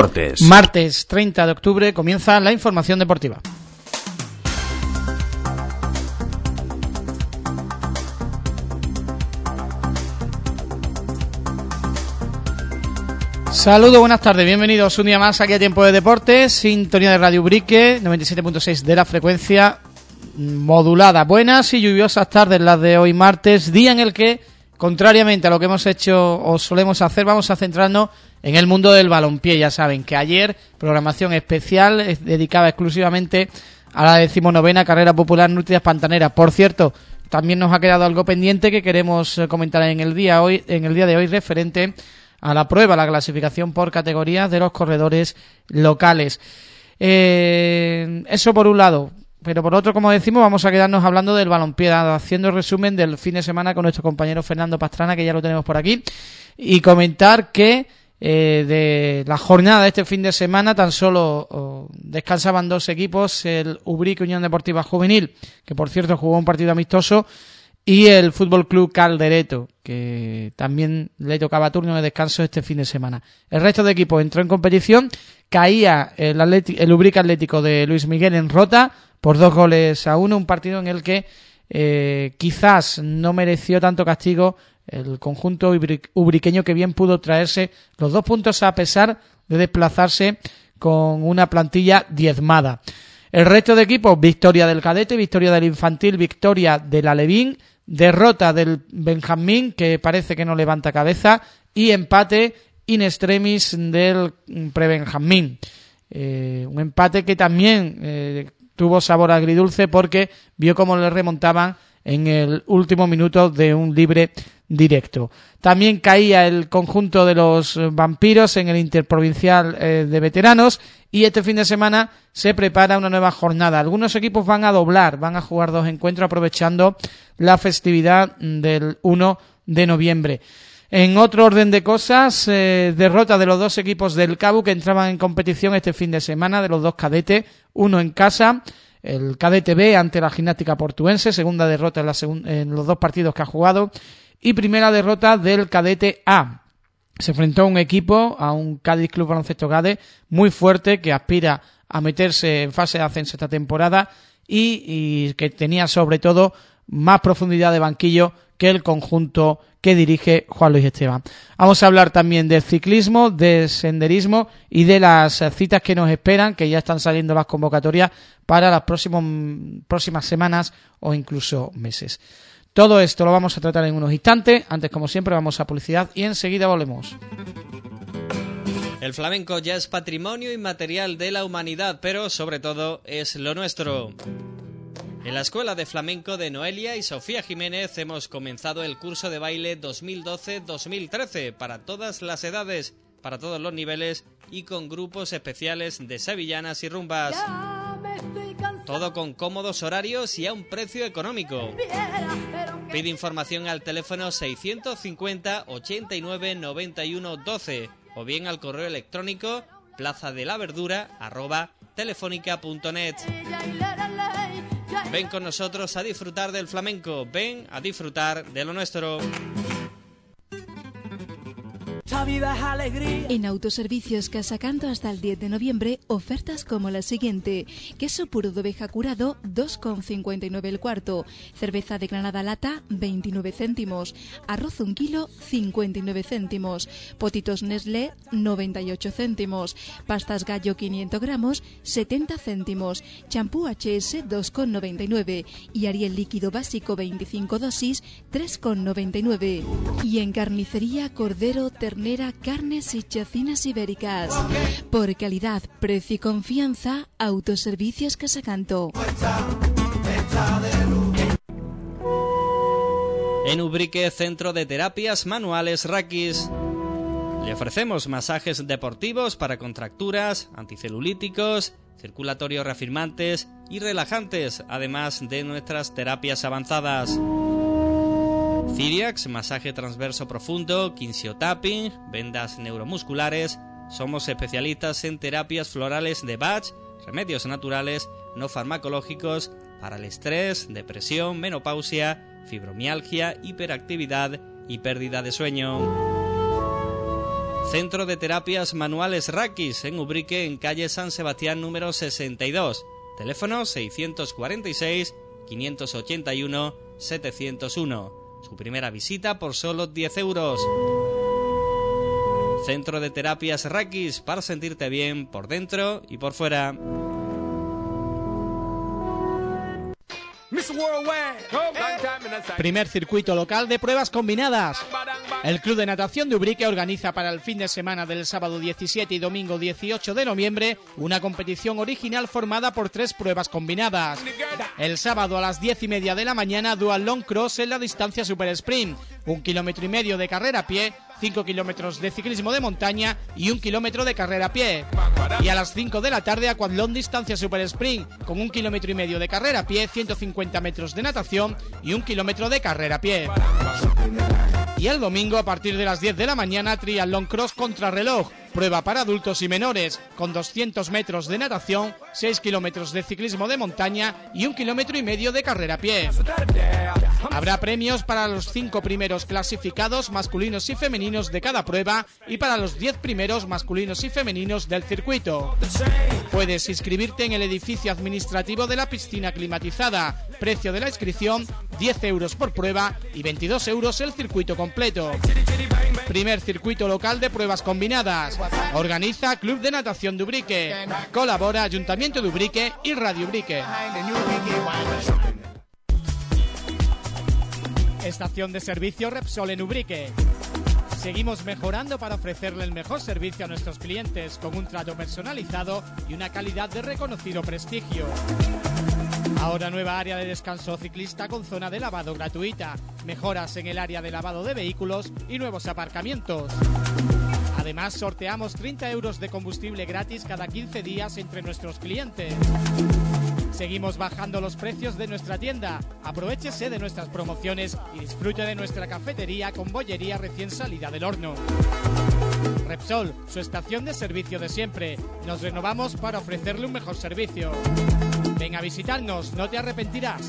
Deportes. Martes 30 de octubre comienza la información deportiva. Saludos, buenas tardes, bienvenidos un día más aquí a Tiempo de Deportes, sintonía de Radio Ubrique, 97.6 de la frecuencia modulada. Buenas y lluviosas tardes las de hoy martes, día en el que, contrariamente a lo que hemos hecho o solemos hacer, vamos a centrarnos en el mundo del balompié. Ya saben que ayer, programación especial dedicada exclusivamente a la 19ª Carrera Popular Nutrias Pantaneras. Por cierto, también nos ha quedado algo pendiente que queremos comentar en el día de hoy referente a la prueba, la clasificación por categorías de los corredores locales. Eso por un lado, pero por otro, como decimos, vamos a quedarnos hablando del balompié, haciendo resumen del fin de semana con nuestro compañero Fernando Pastrana, que ya lo tenemos por aquí, y comentar que de la jornada de este fin de semana tan solo descansaban dos equipos, el Ubrique Unión Deportiva Juvenil, que por cierto jugó un partido amistoso, y el Fútbol Club Caldereto, que también le tocaba turno de descanso este fin de semana. El resto de equipos entró en competición, caía el Ubrique Atlético de Luis Miguel en Rota por 2-1, un partido en el que quizás no mereció tanto castigo el conjunto ubriqueño, que bien pudo traerse los 2 puntos a pesar de desplazarse con una plantilla diezmada. El resto de equipos, victoria del cadete, victoria del infantil, victoria del alevín, derrota del Benjamín, que parece que no levanta cabeza, y empate in extremis del prebenjamín. Un empate que también tuvo sabor agridulce porque vio cómo le remontaban en el último minuto de un libre directo. También caía el conjunto de los vampiros en el interprovincial de veteranos, y este fin de semana se prepara una nueva jornada. Algunos equipos van a doblar, van a jugar 2 encuentros aprovechando la festividad del 1 de noviembre. En otro orden de cosas, derrota de los 2 equipos del Cabu que entraban en competición este fin de semana, de los 2 cadetes, uno en casa, el cadete B ante la Gimnástica Portuense, segunda derrota en los 2 partidos que ha jugado, y primera derrota del cadete A. Se enfrentó a un Cádiz Club Baloncesto Gade muy fuerte, que aspira a meterse en fase de ascenso esta temporada y que tenía sobre todo más profundidad de banquillo que el conjunto que dirige Juan Luis Esteban. Vamos a hablar también del ciclismo, del senderismo y de las citas que nos esperan, que ya están saliendo las convocatorias para las próximas semanas o incluso meses. Todo esto lo vamos a tratar en unos instantes. Antes, como siempre, vamos a publicidad y enseguida volvemos. El flamenco ya es patrimonio inmaterial de la humanidad, pero sobre todo es lo nuestro. En la Escuela de Flamenco de Noelia y Sofía Jiménez hemos comenzado el curso de baile 2012-2013 para todas las edades, para todos los niveles y con grupos especiales de sevillanas y rumbas. Todo con cómodos horarios y a un precio económico. Pide información al teléfono 650 89 91 12 o bien al correo electrónico plazadelaverdura@telefonica.net. Ven con nosotros a disfrutar del flamenco, ven a disfrutar de lo nuestro. En Autoservicios Casacanto hasta el 10 de noviembre, ofertas como la siguiente: queso puro de oveja curado, 2,59 el cuarto, cerveza de Granada lata, 29 céntimos, arroz 1 kilo, 59 céntimos, potitos Nestlé, 98 céntimos, pastas Gallo 500 gramos, 70 céntimos, champú HS, 2,99 y Ariel líquido básico 25 dosis, 3,99. Y en carnicería, cordero, ternera, carnes y chacinas ibéricas. Por calidad, precio y confianza, Autoservicios Casacanto. En Ubrique, Centro de Terapias Manuales Rakis. Le ofrecemos masajes deportivos para contracturas, anticelulíticos, circulatorios reafirmantes y relajantes, además de nuestras terapias avanzadas. Ciriax, masaje transverso profundo, kinsiotapping, vendas neuromusculares. Somos especialistas en terapias florales de Bach, remedios naturales, no farmacológicos, para el estrés, depresión, menopausia, fibromialgia, hiperactividad y pérdida de sueño. Centro de Terapias Manuales Rakis, en Ubrique, en calle San Sebastián número 62. Teléfono 646 581 701. Su primera visita por solo 10 euros. Centro de Terapias Rakis, para sentirte bien por dentro y por fuera. Primer circuito local de pruebas combinadas. El Club de Natación de Ubrique organiza para el fin de semana del sábado 17 y domingo 18 de noviembre una competición original formada por 3 pruebas combinadas. El sábado a las 10:30 de la mañana, Dual Long Cross en la distancia Super Sprint, 1,5 kilómetros de carrera a pie, 5 kilómetros de ciclismo de montaña y 1 kilómetro de carrera a pie. Y a las 5 de la tarde, Aquatlón distancia Super Sprint, con 1,5 kilómetros de carrera a pie, 150 metros de natación y 1 kilómetro de carrera a pie. Y el domingo, a partir de las 10 de la mañana, Triatlón Cross contrarreloj, prueba para adultos y menores, con 200 metros de natación, 6 kilómetros de ciclismo de montaña y 1,5 kilómetros de carrera a pie. Habrá premios para los 5 primeros clasificados masculinos y femeninos de cada prueba y para los 10 primeros masculinos y femeninos del circuito. Puedes inscribirte en el edificio administrativo de la piscina climatizada. Precio de la inscripción 10 euros por prueba y 22 euros el circuito completo. Primer circuito local de pruebas combinadas. Organiza Club de Natación de Ubrique. Colabora Ayuntamiento de Ubrique y Radio Ubrique. Estación de servicio Repsol en Ubrique. Seguimos mejorando para ofrecerle el mejor servicio a nuestros clientes con un trato personalizado y una calidad de reconocido prestigio. Ahora nueva área de descanso ciclista con zona de lavado gratuita, mejoras en el área de lavado de vehículos y nuevos aparcamientos. Además, sorteamos 30 euros de combustible gratis cada 15 días entre nuestros clientes. Seguimos bajando los precios de nuestra tienda. Aprovéchese de nuestras promociones y disfrute de nuestra cafetería con bollería recién salida del horno. Repsol, su estación de servicio de siempre. Nos renovamos para ofrecerle un mejor servicio. Ven a visitarnos, no te arrepentirás.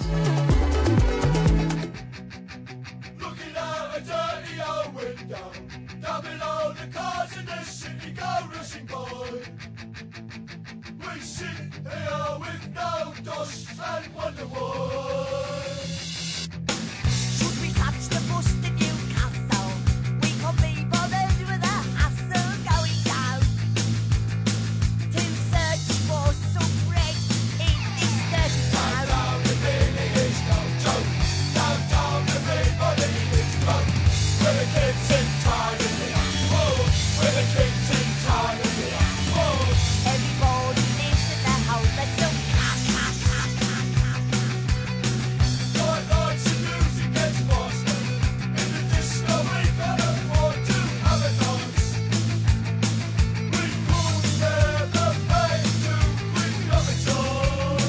We sit here with no dust and wonder why. Should we catch the bus to Newcastle? We could be bothered with a hassle going down to search for some bread in this dirty town. Down the really is no joke. Down the everybody is broke. Where the kids in time in the whoa. Where the kids in time in the whoa. Everybody lives in their home. Let's go. Lights and music gets faster. In the disco we can afford to have a dance. We could never pay to bring up a job.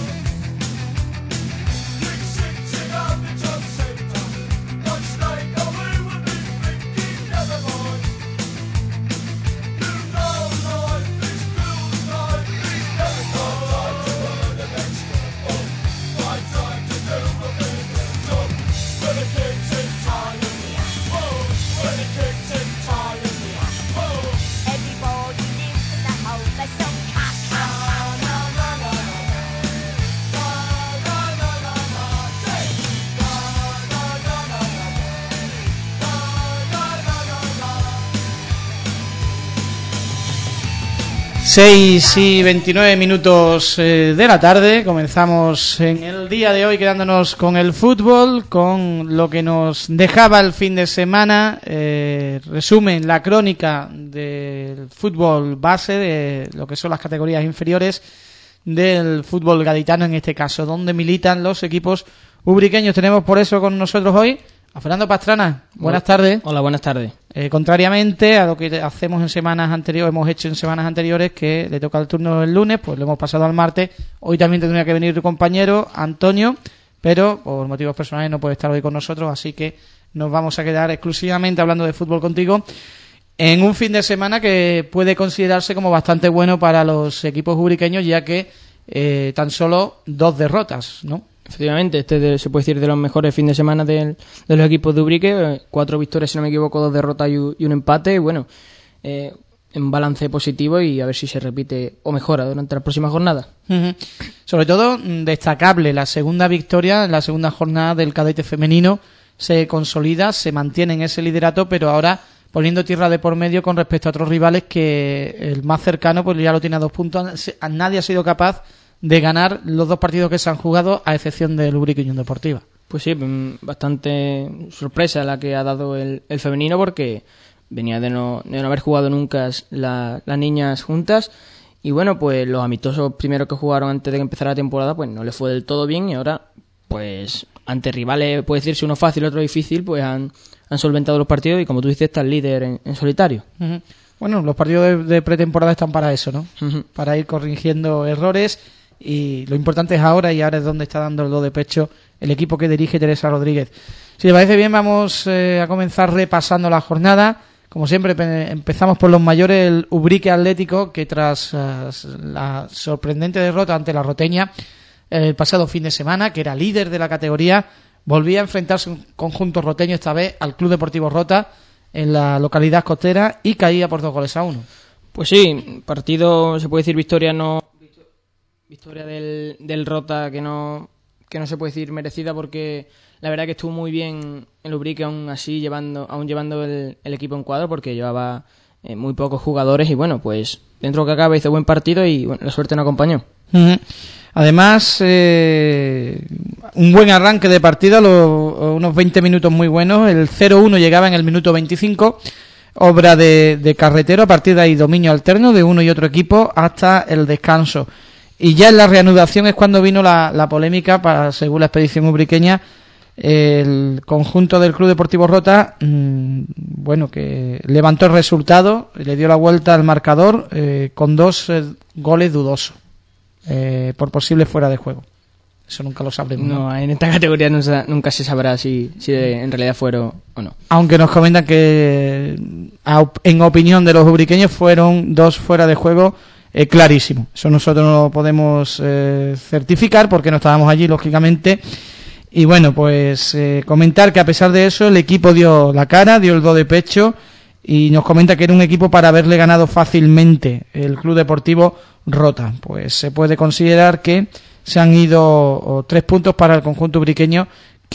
Big sitting at the job centre. Much later we will be thinking never mind. You know life is good, life is never time to earn an extra bob. My time to do a bigger job. When the kids in time in the whoa. When the kids in time in the whoa. Everybody lives in the home. Let's go. Seis y 29 minutos de la tarde. Comenzamos en el día de hoy quedándonos con el fútbol, con lo que nos dejaba el fin de semana. Resumen, la crónica del fútbol base, de lo que son las categorías inferiores del fútbol gaditano, en este caso, donde militan los equipos ubriqueños. Tenemos por eso con nosotros hoy a Fernando Pastrana. Buenas tardes. Hola, buenas tardes. Contrariamente a lo que hacemos en semanas anteriores, hemos hecho en semanas anteriores, que le toca el turno el lunes, pues lo hemos pasado al martes. Hoy también tendría que venir tu compañero Antonio, pero por motivos personales no puede estar hoy con nosotros, así que nos vamos a quedar exclusivamente hablando de fútbol contigo en un fin de semana que puede considerarse como bastante bueno para los equipos ubriqueños, ya que tan solo 2 derrotas, ¿no? Efectivamente, este se puede decir de los mejores fines de semana de los equipos de Ubrique. 4 victorias, si no me equivoco, 2 derrotas y un empate. Bueno, un balance positivo y a ver si se repite o mejora durante las próximas jornadas. Uh-huh. Sobre todo, destacable la segunda victoria, la segunda jornada del cadete femenino se consolida, se mantiene en ese liderato, pero ahora poniendo tierra de por medio con respecto a otros rivales que el más cercano pues ya lo tiene a 2 puntos. Nadie ha sido capaz de ganar los 2 partidos que se han jugado, a excepción del Ubrique Unión Deportiva. Pues sí, bastante sorpresa la que ha dado el femenino, porque venía de no haber jugado nunca las niñas juntas. Y bueno, pues los amistosos primeros que jugaron antes de que empezara la temporada, pues no les fue del todo bien. Y ahora, pues ante rivales, puede decirse uno fácil, otro difícil, pues han solventado los partidos y, como tú dices, está el líder en solitario. Uh-huh. Bueno, los partidos de pretemporada están para eso, ¿no? Uh-huh. Para ir corrigiendo errores, y lo importante es ahora, y ahora es donde está dando el do de pecho el equipo que dirige Teresa Rodríguez. Si le parece bien, vamos a comenzar repasando la jornada. Como siempre, empezamos por los mayores, el Ubrique Atlético, que tras la sorprendente derrota ante la Roteña el pasado fin de semana, que era líder de la categoría, volvía a enfrentarse un conjunto roteño, esta vez al Club Deportivo Rota, en la localidad costera, y caía por 2-1. Pues sí, partido, se puede decir victoria del Rota que no se puede decir merecida, porque la verdad que estuvo muy bien el Ubrique, aún llevando el equipo en cuadro, porque llevaba muy pocos jugadores, y bueno, pues dentro de lo que acaba hizo buen partido y bueno, la suerte no acompañó. Uh-huh. Además, un buen arranque de partido, unos 20 minutos muy buenos. El 0-1 llegaba en el minuto 25, obra de Carretero. A partir de ahí dominio alterno de uno y otro equipo hasta el descanso. Y ya en la reanudación es cuando vino la polémica, según la expedición ubriqueña. El conjunto del Club Deportivo Rota, que levantó el resultado, le dio la vuelta al marcador con 2 goles dudosos. Por posible fuera de juego. Eso nunca lo sabremos. No, en esta categoría nunca se sabrá si en realidad fueron o no. Aunque nos comentan que, en opinión de los ubriqueños, fueron 2 fuera de juego clarísimos. Eso nosotros no lo podemos certificar porque no estábamos allí, lógicamente. Y bueno, pues comentar que a pesar de eso el equipo dio la cara, dio el do de pecho, y nos comenta que era un equipo para haberle ganado fácilmente el Club Deportivo Rota. Pues se puede considerar que se han ido 3 puntos para el conjunto ubriqueño,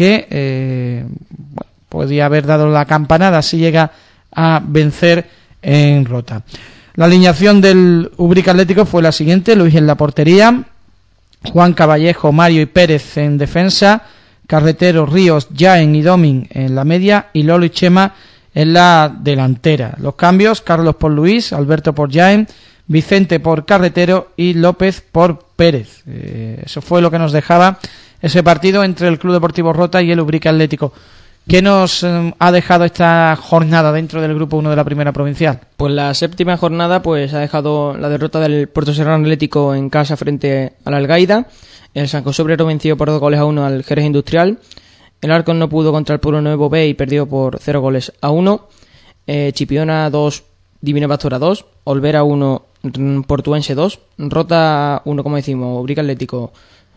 que podía haber dado la campanada si llega a vencer en Rota. La alineación del Ubrique Atlético fue la siguiente: Luis en la portería, Juan Caballejo, Mario y Pérez en defensa, Carretero, Ríos, Jaén y Domin en la media, y Lolo y Chema en la delantera. Los cambios: Carlos por Luis, Alberto por Jaén, Vicente por Carretero y López por Pérez. Eso fue lo que nos dejaba ese partido entre el Club Deportivo Rota y el Ubrique Atlético. ¿Qué nos ha dejado esta jornada dentro del Grupo 1 de la Primera Provincial? Pues la séptima jornada pues ha dejado la derrota del Puerto Serrano Atlético en casa frente al Algaida. El San José Obrero venció por 2-1 al Jerez Industrial. El Arcon no pudo contra el Pueblo Nuevo B y perdió por 0-1. Chipiona 2, Divina Pastora 2, Olvera 1, Portuense 2, Rota 1, como decimos, Ubrique Atlético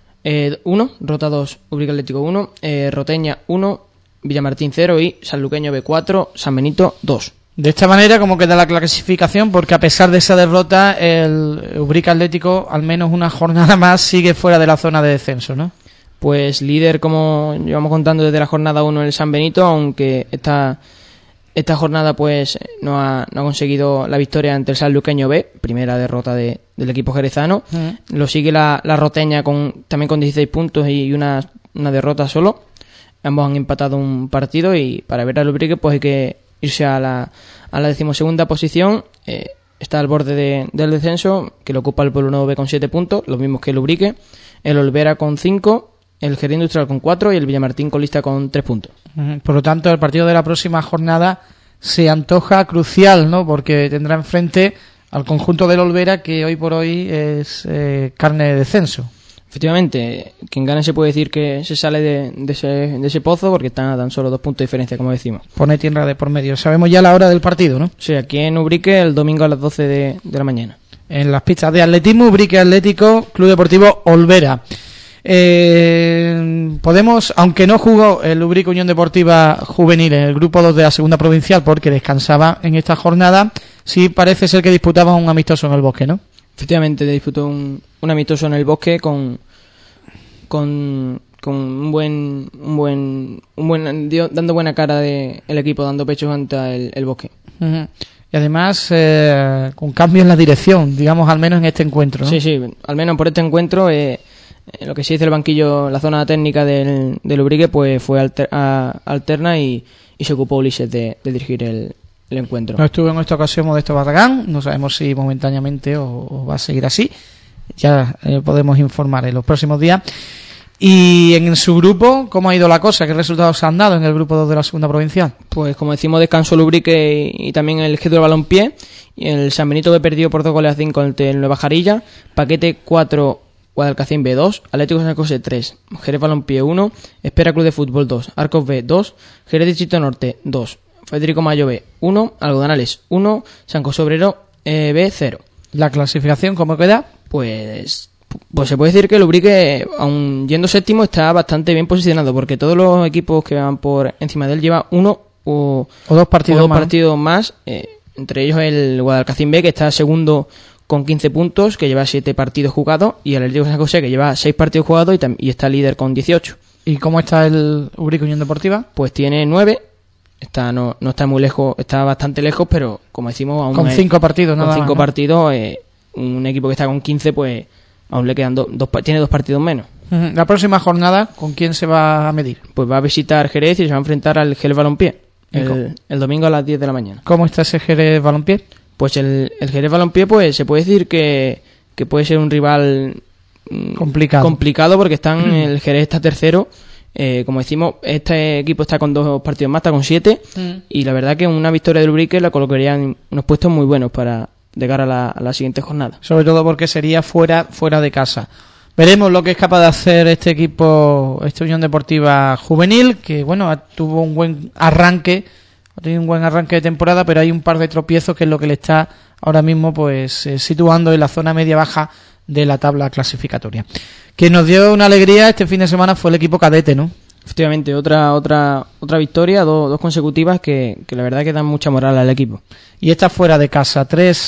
1, Rota 2, Ubrique Atlético 1, Roteña 1, Villamartín 0 y Sanluqueño B4, San Benito 2. De esta manera, ¿cómo queda la clasificación? Porque a pesar de esa derrota, el Ubrique Atlético, al menos una jornada más, sigue fuera de la zona de descenso, ¿no? Pues líder, como llevamos contando desde la jornada 1, el San Benito, aunque esta jornada pues no ha conseguido la victoria ante el Sanluqueño B, primera derrota del equipo jerezano. Uh-huh. Lo sigue la Roteña también con 16 puntos y una derrota solo. Ambos han empatado un partido, y para ver al Ubrique pues hay que irse a la 12ª posición. Está al borde del descenso, que lo ocupa el Pueblo Nuevo B con 7 puntos, los mismos que el Ubrique, el Olvera con 5, el Jerez Industrial con 4 y el Villamartín colista con 3 puntos. Por lo tanto, el partido de la próxima jornada se antoja crucial, ¿no? Porque tendrá enfrente al conjunto del Olvera, que hoy por hoy es carne de descenso. Efectivamente, quien gane se puede decir que se sale de ese pozo, porque están a tan solo 2 puntos de diferencia, como decimos. Pone tierra de por medio. Sabemos ya la hora del partido, ¿no? Sí, aquí en Ubrique el domingo a las 12 de la mañana. En las pistas de atletismo, Ubrique Atlético, Club Deportivo Olvera. Podemos, aunque no jugó el Ubrique Unión Deportiva Juvenil en el grupo 2 de la segunda provincial porque descansaba en esta jornada, sí parece ser que disputaba un amistoso en el Bosque, ¿no? Efectivamente, disputó un amistoso en el Bosque con un buen dando buena cara de el equipo, dando pecho ante el Bosque. Uh-huh. Y además con cambio en la dirección, digamos, al menos en este encuentro, ¿no? Sí, al menos por este encuentro lo que se dice el banquillo, la zona técnica del Ubrique, pues fue alterna y se ocupó Ulises de dirigir el encuentro. No estuvo en esta ocasión Modesto Barragán, no sabemos si momentáneamente o va a seguir así, ya podemos informar en los próximos días. Y en su grupo, ¿cómo ha ido la cosa? ¿Qué resultados se han dado en el grupo 2 de la segunda provincial? Pues como decimos, descansó el Ubrique y también el Gédero Balompié. El San Benito B perdió por 2-5 ante el Nueva Jarilla. Paquete 4, Guadalcacín B 2, Atlético San José 3, Jerez Balompié 1, Espera Club de Fútbol 2, Arcos B 2, Jerez Distrito Norte 2, Federico Mayo B 1, Algodonales 1, San José Obrero B 0. ¿La clasificación cómo queda? Pues se puede decir que el Ubrique, aun yendo séptimo, está bastante bien posicionado, porque todos los equipos que van por encima de él llevan uno o dos partidos más, entre ellos el Guadalcacín B, que está segundo con 15 puntos, que lleva 7 partidos jugados, y el Atlético San José, que lleva 6 partidos jugados y está líder con 18. ¿Y cómo está el Ubrique Unión Deportiva? Pues tiene 9. No está muy lejos, está bastante lejos, pero como decimos, aún con 5 partidos, con 5 partidos, un equipo que está con 15, pues aún le quedan tiene 2 partidos menos. La próxima jornada, ¿con quién se va a medir? Pues va a visitar Jerez y se va a enfrentar al Jerez Balompié el domingo a las 10 de la mañana. ¿Cómo está ese Jerez Balompié? Pues el Jerez Balompié, pues se puede decir que puede ser un rival complicado porque el Jerez está tercero. Como decimos, este equipo está con 2 partidos más, está con 7, y la verdad que una victoria del Ubrique la colocaría en unos puestos muy buenos de cara a la siguiente jornada. Sobre todo porque sería fuera de casa. Veremos lo que es capaz de hacer este equipo, esta Unión Deportiva Juvenil, que bueno, tuvo un buen arranque, ha tenido un buen arranque de temporada, pero hay un par de tropiezos que es lo que le está ahora mismo pues situando en la zona media-baja de la tabla clasificatoria. Quien nos dio una alegría este fin de semana fue el equipo cadete, ¿no? Efectivamente, otra victoria, dos consecutivas que la verdad que dan mucha moral al equipo. Y esta fuera de casa,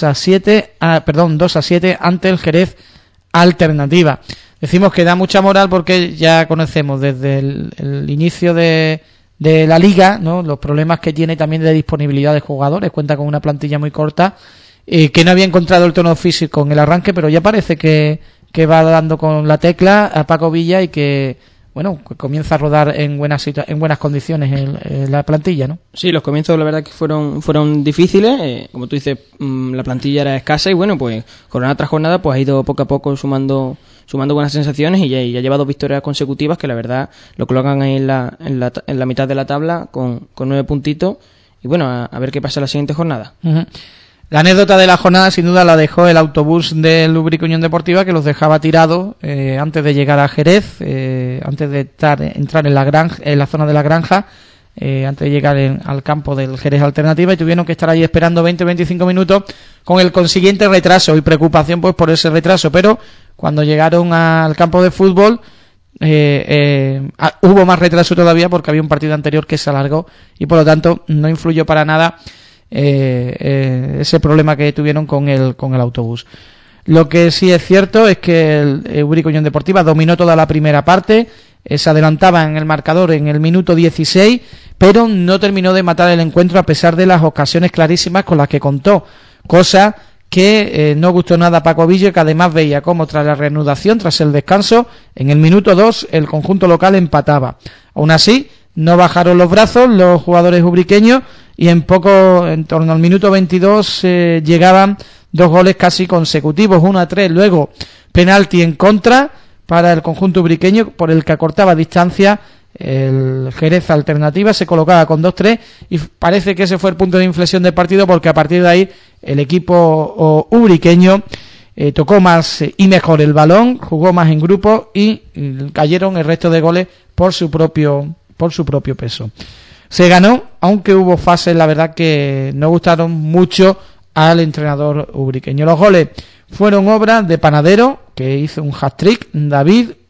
2-7 ante el Jerez Alternativa. Decimos que da mucha moral porque ya conocemos desde el inicio de la liga, ¿no?, los problemas que tiene también de disponibilidad de jugadores. Cuenta con una plantilla muy corta, que no había encontrado el tono físico en el arranque, pero ya parece que va dando con la tecla a Paco Villa y que comienza a rodar en buenas condiciones la plantilla, ¿no? Sí, los comienzos la verdad que fueron difíciles, como tú dices, la plantilla era escasa y pues jornada tras jornada pues ha ido poco a poco sumando buenas sensaciones y ya lleva 2 victorias consecutivas que la verdad lo colocan ahí en la mitad de la tabla con 9 puntitos y a ver qué pasa en la siguiente jornada. Uh-huh. La anécdota de la jornada sin duda la dejó el autobús del Ubrique Unión Deportiva, que los dejaba tirados antes de llegar a Jerez, antes de entrar en la zona de la granja, antes de llegar al campo del Jerez Alternativa, y tuvieron que estar allí esperando 20-25 minutos con el consiguiente retraso y preocupación pues por ese retraso, pero cuando llegaron al campo de fútbol hubo más retraso todavía porque había un partido anterior que se alargó y por lo tanto no influyó para nada ese problema que tuvieron con el autobús. Lo que sí es cierto es que el Ubrique Unión Deportiva dominó toda la primera parte, se adelantaba en el marcador en el minuto 16, pero no terminó de matar el encuentro a pesar de las ocasiones clarísimas con las que contó, cosa que no gustó nada a Paco Villa, que además veía cómo tras la reanudación, tras el descanso, en el minuto 2 el conjunto local empataba. Aún así, no bajaron los brazos los jugadores ubriqueños y en torno al minuto 22 llegaban 2 goles casi consecutivos, 1-3, luego penalti en contra para el conjunto ubriqueño por el que acortaba distancia el Jerez Alternativa, se colocaba con 2-3 y parece que ese fue el punto de inflexión del partido porque a partir de ahí el equipo ubriqueño tocó más y mejor el balón, jugó más en grupo y cayeron el resto de goles por su propio peso. Se ganó, aunque hubo fases, la verdad, que no gustaron mucho al entrenador ubriqueño. Los goles fueron obra de Panadero, que hizo un hat-trick, David,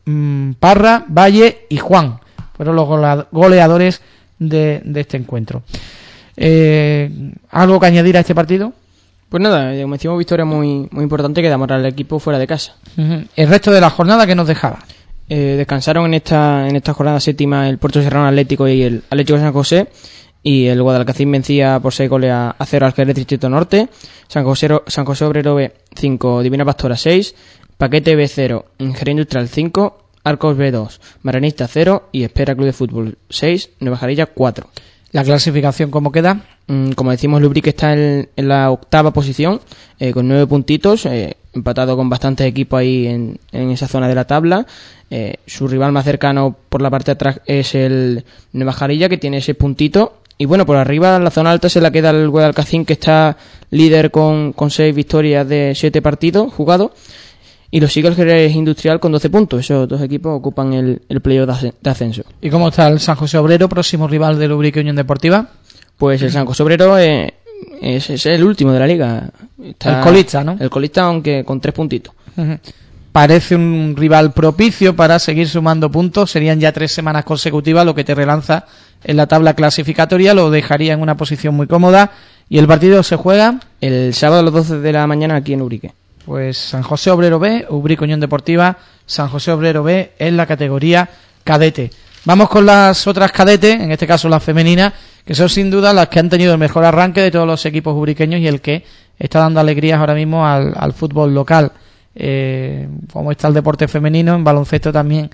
Parra, Valle y Juan. Fueron los goleadores de este encuentro. ¿Algo que añadir a este partido? Pues nada, como decimos, victoria muy importante que da moral al equipo fuera de casa. El resto de la jornada, ¿qué nos dejaba? Descansaron en esta jornada séptima el Puerto Serrano Atlético y el Atlético de San José, y el Guadalcacín vencía por 6 goles a 0 al Jerez Distrito Norte. San José Obrero B 5, Divina Pastora 6, Paquete B 0, Jerez Industrial 5, Arcos B 2, Maranista 0 y Espera Club de Fútbol 6, Nueva Jarilla 4. ¿La clasificación cómo queda? Como decimos, el Ubrique está en la 8ª posición, con 9 puntitos, empatado con bastantes equipos ahí en esa zona de la tabla. Su rival más cercano por la parte de atrás es el Nueva Jarilla, que tiene 6 puntitos. Y bueno, por arriba, en la zona alta, se la queda el Guadalcacín, que está líder con 6 victorias de 7 partidos jugados. Y lo sigue el Jerez Industrial con 12 puntos. Esos dos equipos ocupan el playoff de ascenso. ¿Y cómo está el San José Obrero, próximo rival del Ubrique Unión Deportiva? Pues el San José Obrero es el último de la liga. Está el colista, ¿no? El colista, aunque con 3 puntitos. Parece un rival propicio para seguir sumando puntos. Serían ya 3 semanas consecutivas, lo que te relanza en la tabla clasificatoria. Lo dejaría en una posición muy cómoda. ¿Y el partido se juega? El sábado a las 12 de la mañana aquí en Ubrique. Pues San José Obrero B, Ubrique Unión Deportiva, San José Obrero B en la categoría cadete. Vamos con las otras cadetes, en este caso las femeninas, que son sin duda las que han tenido el mejor arranque de todos los equipos ubriqueños y el que está dando alegrías ahora mismo al fútbol local. Como está el deporte femenino, en baloncesto también,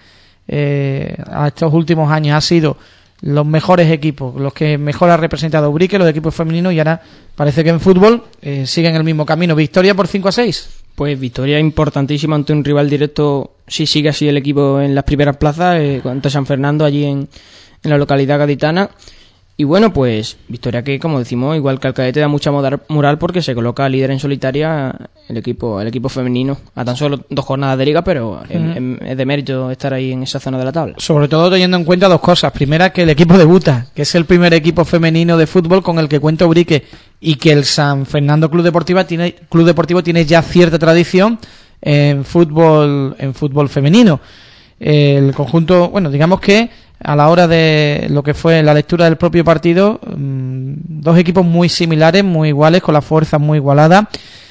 a estos últimos años ha sido los mejores equipos, los que mejor ha representado Ubrique, los equipos femeninos, y ahora parece que en fútbol siguen el mismo camino. ¿Victoria por 5-6? Pues victoria importantísima ante un rival directo, si sigue así el equipo en las primeras plazas, contra San Fernando, allí en la localidad gaditana. Y bueno, pues victoria que, como decimos, igual que al cadete, da mucha moral porque se coloca líder en solitaria el equipo femenino, a tan solo 2 jornadas de liga, pero es de mérito estar ahí en esa zona de la tabla. Sobre todo teniendo en cuenta 2 cosas. Primera, que el equipo debuta, que es el primer equipo femenino de fútbol con el que cuenta Ubrique, y que el San Fernando Club Deportivo tiene ya cierta tradición en fútbol femenino. El conjunto, bueno, digamos que a la hora de lo que fue la lectura del propio partido, 2 equipos muy similares, muy iguales, con las fuerzas muy igualadas.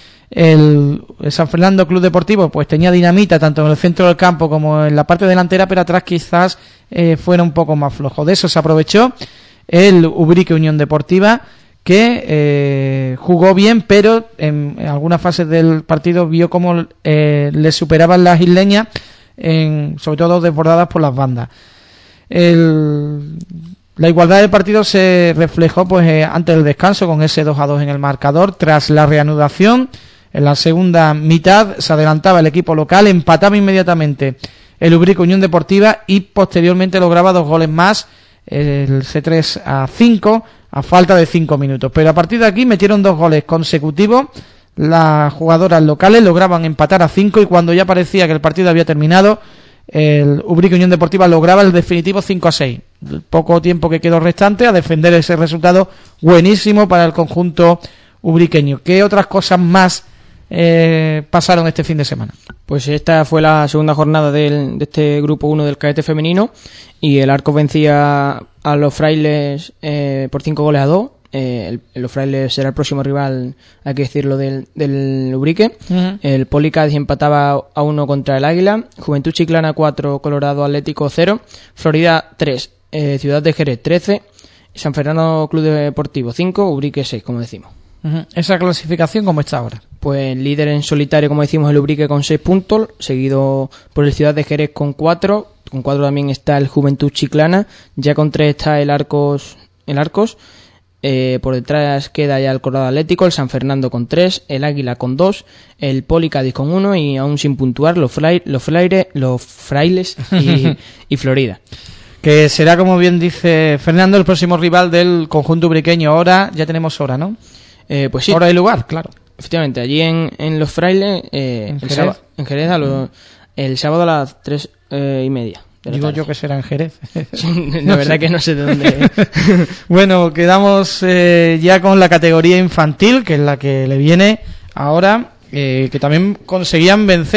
El San Fernando Club Deportivo pues tenía dinamita tanto en el centro del campo como en la parte delantera, pero atrás quizás fuera un poco más flojo. De eso se aprovechó el Ubrique Unión Deportiva, que jugó bien, pero en algunas fases del partido vio cómo le superaban las isleñas, sobre todo desbordadas por las bandas. La igualdad del partido se reflejó pues antes del descanso con ese 2-2 en el marcador. Tras la reanudación, en la segunda mitad se adelantaba el equipo local, empataba inmediatamente el Ubrique Unión Deportiva y posteriormente lograba 2 goles más, el C3-5 a falta de 5 minutos. Pero a partir de aquí metieron 2 goles consecutivos. Las jugadoras locales lograban empatar a 5 y cuando ya parecía que el partido había terminado, el Ubrique Unión Deportiva lograba el definitivo 5-6. El poco tiempo que quedó restante a defender ese resultado buenísimo para el conjunto ubriqueño. ¿Qué otras cosas más pasaron este fin de semana? Pues esta fue la segunda jornada de este grupo 1 del cadete femenino y el Arcos vencía a los Frailes por 5-2. Los Frailes será el próximo rival, hay que decirlo, del Ubrique. El Poli Cádiz empataba a 1 contra el Águila. Juventud Chiclana 4, Colorado Atlético 0, Florida 3, Ciudad de Jerez 13, San Fernando Club Deportivo 5, Ubrique 6, como decimos. ¿Esa clasificación cómo está ahora? Pues líder en solitario, como decimos, el Ubrique con 6 puntos, seguido por el Ciudad de Jerez con 4. Con 4 también está el Juventud Chiclana, ya con 3 está el Arcos. Por detrás queda ya el Colorado Atlético, el San Fernando con 3, el Águila con 2, el Poli Cádiz con 1 y aún sin puntuar los Frailes y Florida. Que será, como bien dice Fernando, el próximo rival del conjunto ubriqueño. Ahora ya tenemos hora, ¿no? Pues sí. Hora y lugar, claro. Efectivamente, allí en los Frailes, en Jerez, el sábado a las 3:30. Digo yo que será en Jerez. La verdad que no sé de dónde. Bueno, quedamos ya con la categoría infantil, que es la que le viene ahora, que también conseguían vencer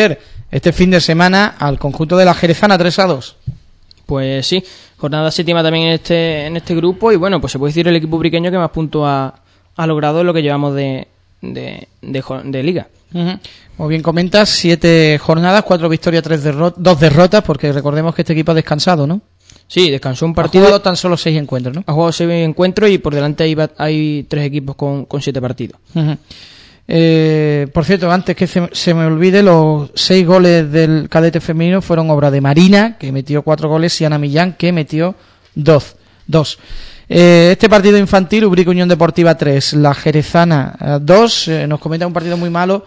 este fin de semana al conjunto de la Jerezana 3-2. Pues sí, jornada séptima también en este grupo y bueno, pues se puede decir el equipo ubriqueño que más puntos ha logrado en lo que llevamos de liga. Uh-huh. Como bien comentas, 7 jornadas, 4 victorias, 2 derrotas, porque recordemos que este equipo ha descansado, ¿no? Sí, descansó un partido. Ha jugado tan solo 6 encuentros, ¿no? Ha jugado 6 encuentros y por delante hay 3 equipos con 7 partidos. Uh-huh. Por cierto, antes que se me olvide, los 6 goles del cadete femenino fueron obra de Marina, que metió 4 goles, y Ana Millán, que metió 2. Este partido infantil, Ubrique Unión Deportiva 3, la Jerezana 2, nos comenta un partido muy malo.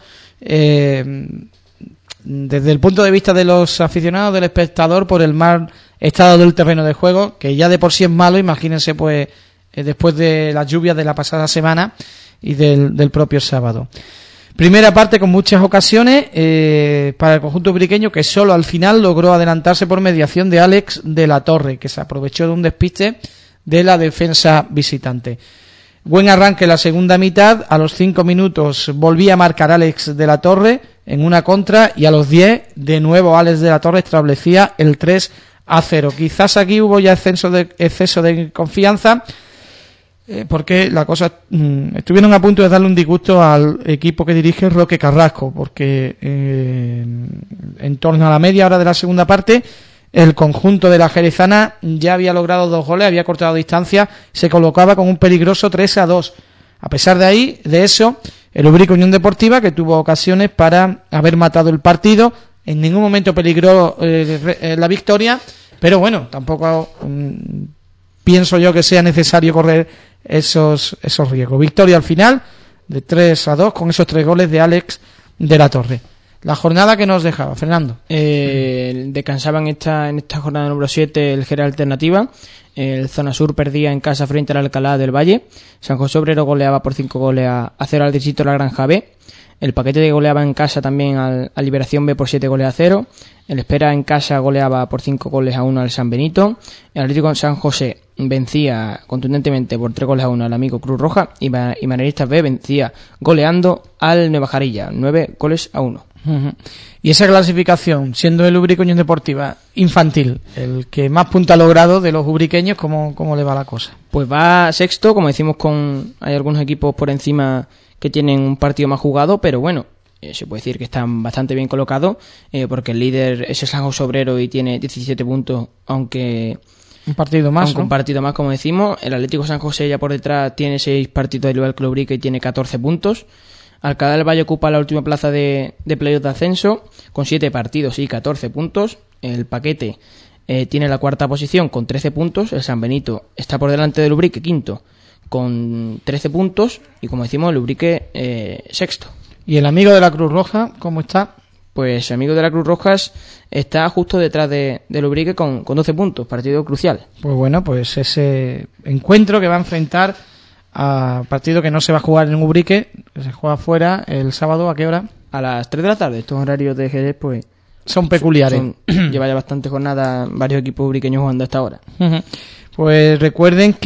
Desde el punto de vista de los aficionados, del espectador, por el mal estado del terreno de juego, que ya de por sí es malo, imagínense pues después de las lluvias de la pasada semana y del propio sábado. Primera parte con muchas ocasiones para el conjunto ubriqueño, que solo al final logró adelantarse por mediación de Alex de la Torre, que se aprovechó de un despiste de la defensa visitante. Buen arranque en la segunda mitad, a los 5 minutos volvía a marcar Alex de la Torre en una contra y a los 10 de nuevo Alex de la Torre establecía el 3-0. Quizás aquí hubo ya exceso de confianza, porque la cosa estuvieron a punto de darle un disgusto al equipo que dirige Roque Carrasco, porque en torno a la media hora de la segunda parte el conjunto de la Jerezana ya había logrado 2 goles, había cortado distancia, se colocaba con un peligroso 3-2. A pesar de eso, el Ubrique Unión Deportiva, que tuvo ocasiones para haber matado el partido, en ningún momento peligró la victoria, pero bueno, tampoco pienso yo que sea necesario correr esos riesgos. Victoria al final de 3-2 con esos 3 goles de Alex de la Torre. La jornada que nos dejaba, Fernando. Descansaba en esta jornada número 7 el Jerez Alternativa. El Zona Sur perdía en casa frente al Alcalá del Valle. San José Obrero goleaba por 5 goles a 0 al Distrito La Granja B. El Paquete goleaba en casa también al Liberación B por 7 goles a 0. El Espera en casa goleaba por 5 goles a 1 al San Benito. El Atlético San José vencía contundentemente por 3 goles a 1 al amigo Cruz Roja. Y Maneristas B vencía goleando al Nueva Jarilla, 9 goles a 1. Uh-huh. Y esa clasificación, siendo el Ubrique Unión Deportiva infantil el que más puntos ha logrado de los ubriqueños, ¿cómo le va la cosa? Pues va sexto, como decimos, hay algunos equipos por encima que tienen un partido más jugado, pero bueno, se puede decir que están bastante bien colocados, porque el líder es el San José Obrero y tiene 17 puntos, aunque un partido más, ¿no? Un partido más, como decimos. El Atlético San José ya por detrás tiene 6 partidos del igual que el Ubrique y tiene 14 puntos. Alcalá del Valle ocupa la última plaza de playoff de ascenso con 7 partidos y 14 puntos. El Paquete tiene la cuarta posición con 13 puntos. El San Benito está por delante del Ubrique, quinto, con 13 puntos. Y como decimos, el Ubrique sexto. ¿Y el amigo de la Cruz Roja cómo está? Pues el amigo de la Cruz Roja está justo detrás del Ubrique con 12 puntos, partido crucial. Pues bueno, pues ese encuentro que va a enfrentar a partido que no se va a jugar en Ubrique, que se juega fuera el sábado, ¿a qué hora? A las 3 de la tarde. Estos horarios de Jerez pues son peculiares. Lleva ya bastante jornada varios equipos ubriqueños jugando hasta ahora. Uh-huh. Pues recuerden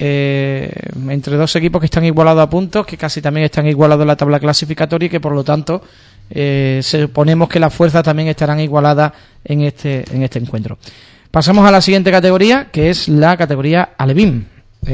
que entre 2 equipos que están igualados a puntos, que casi también están igualados en la tabla clasificatoria y que por lo tanto suponemos que las fuerzas también estarán igualadas en este encuentro. Pasamos a la siguiente categoría, que es la categoría Alevín.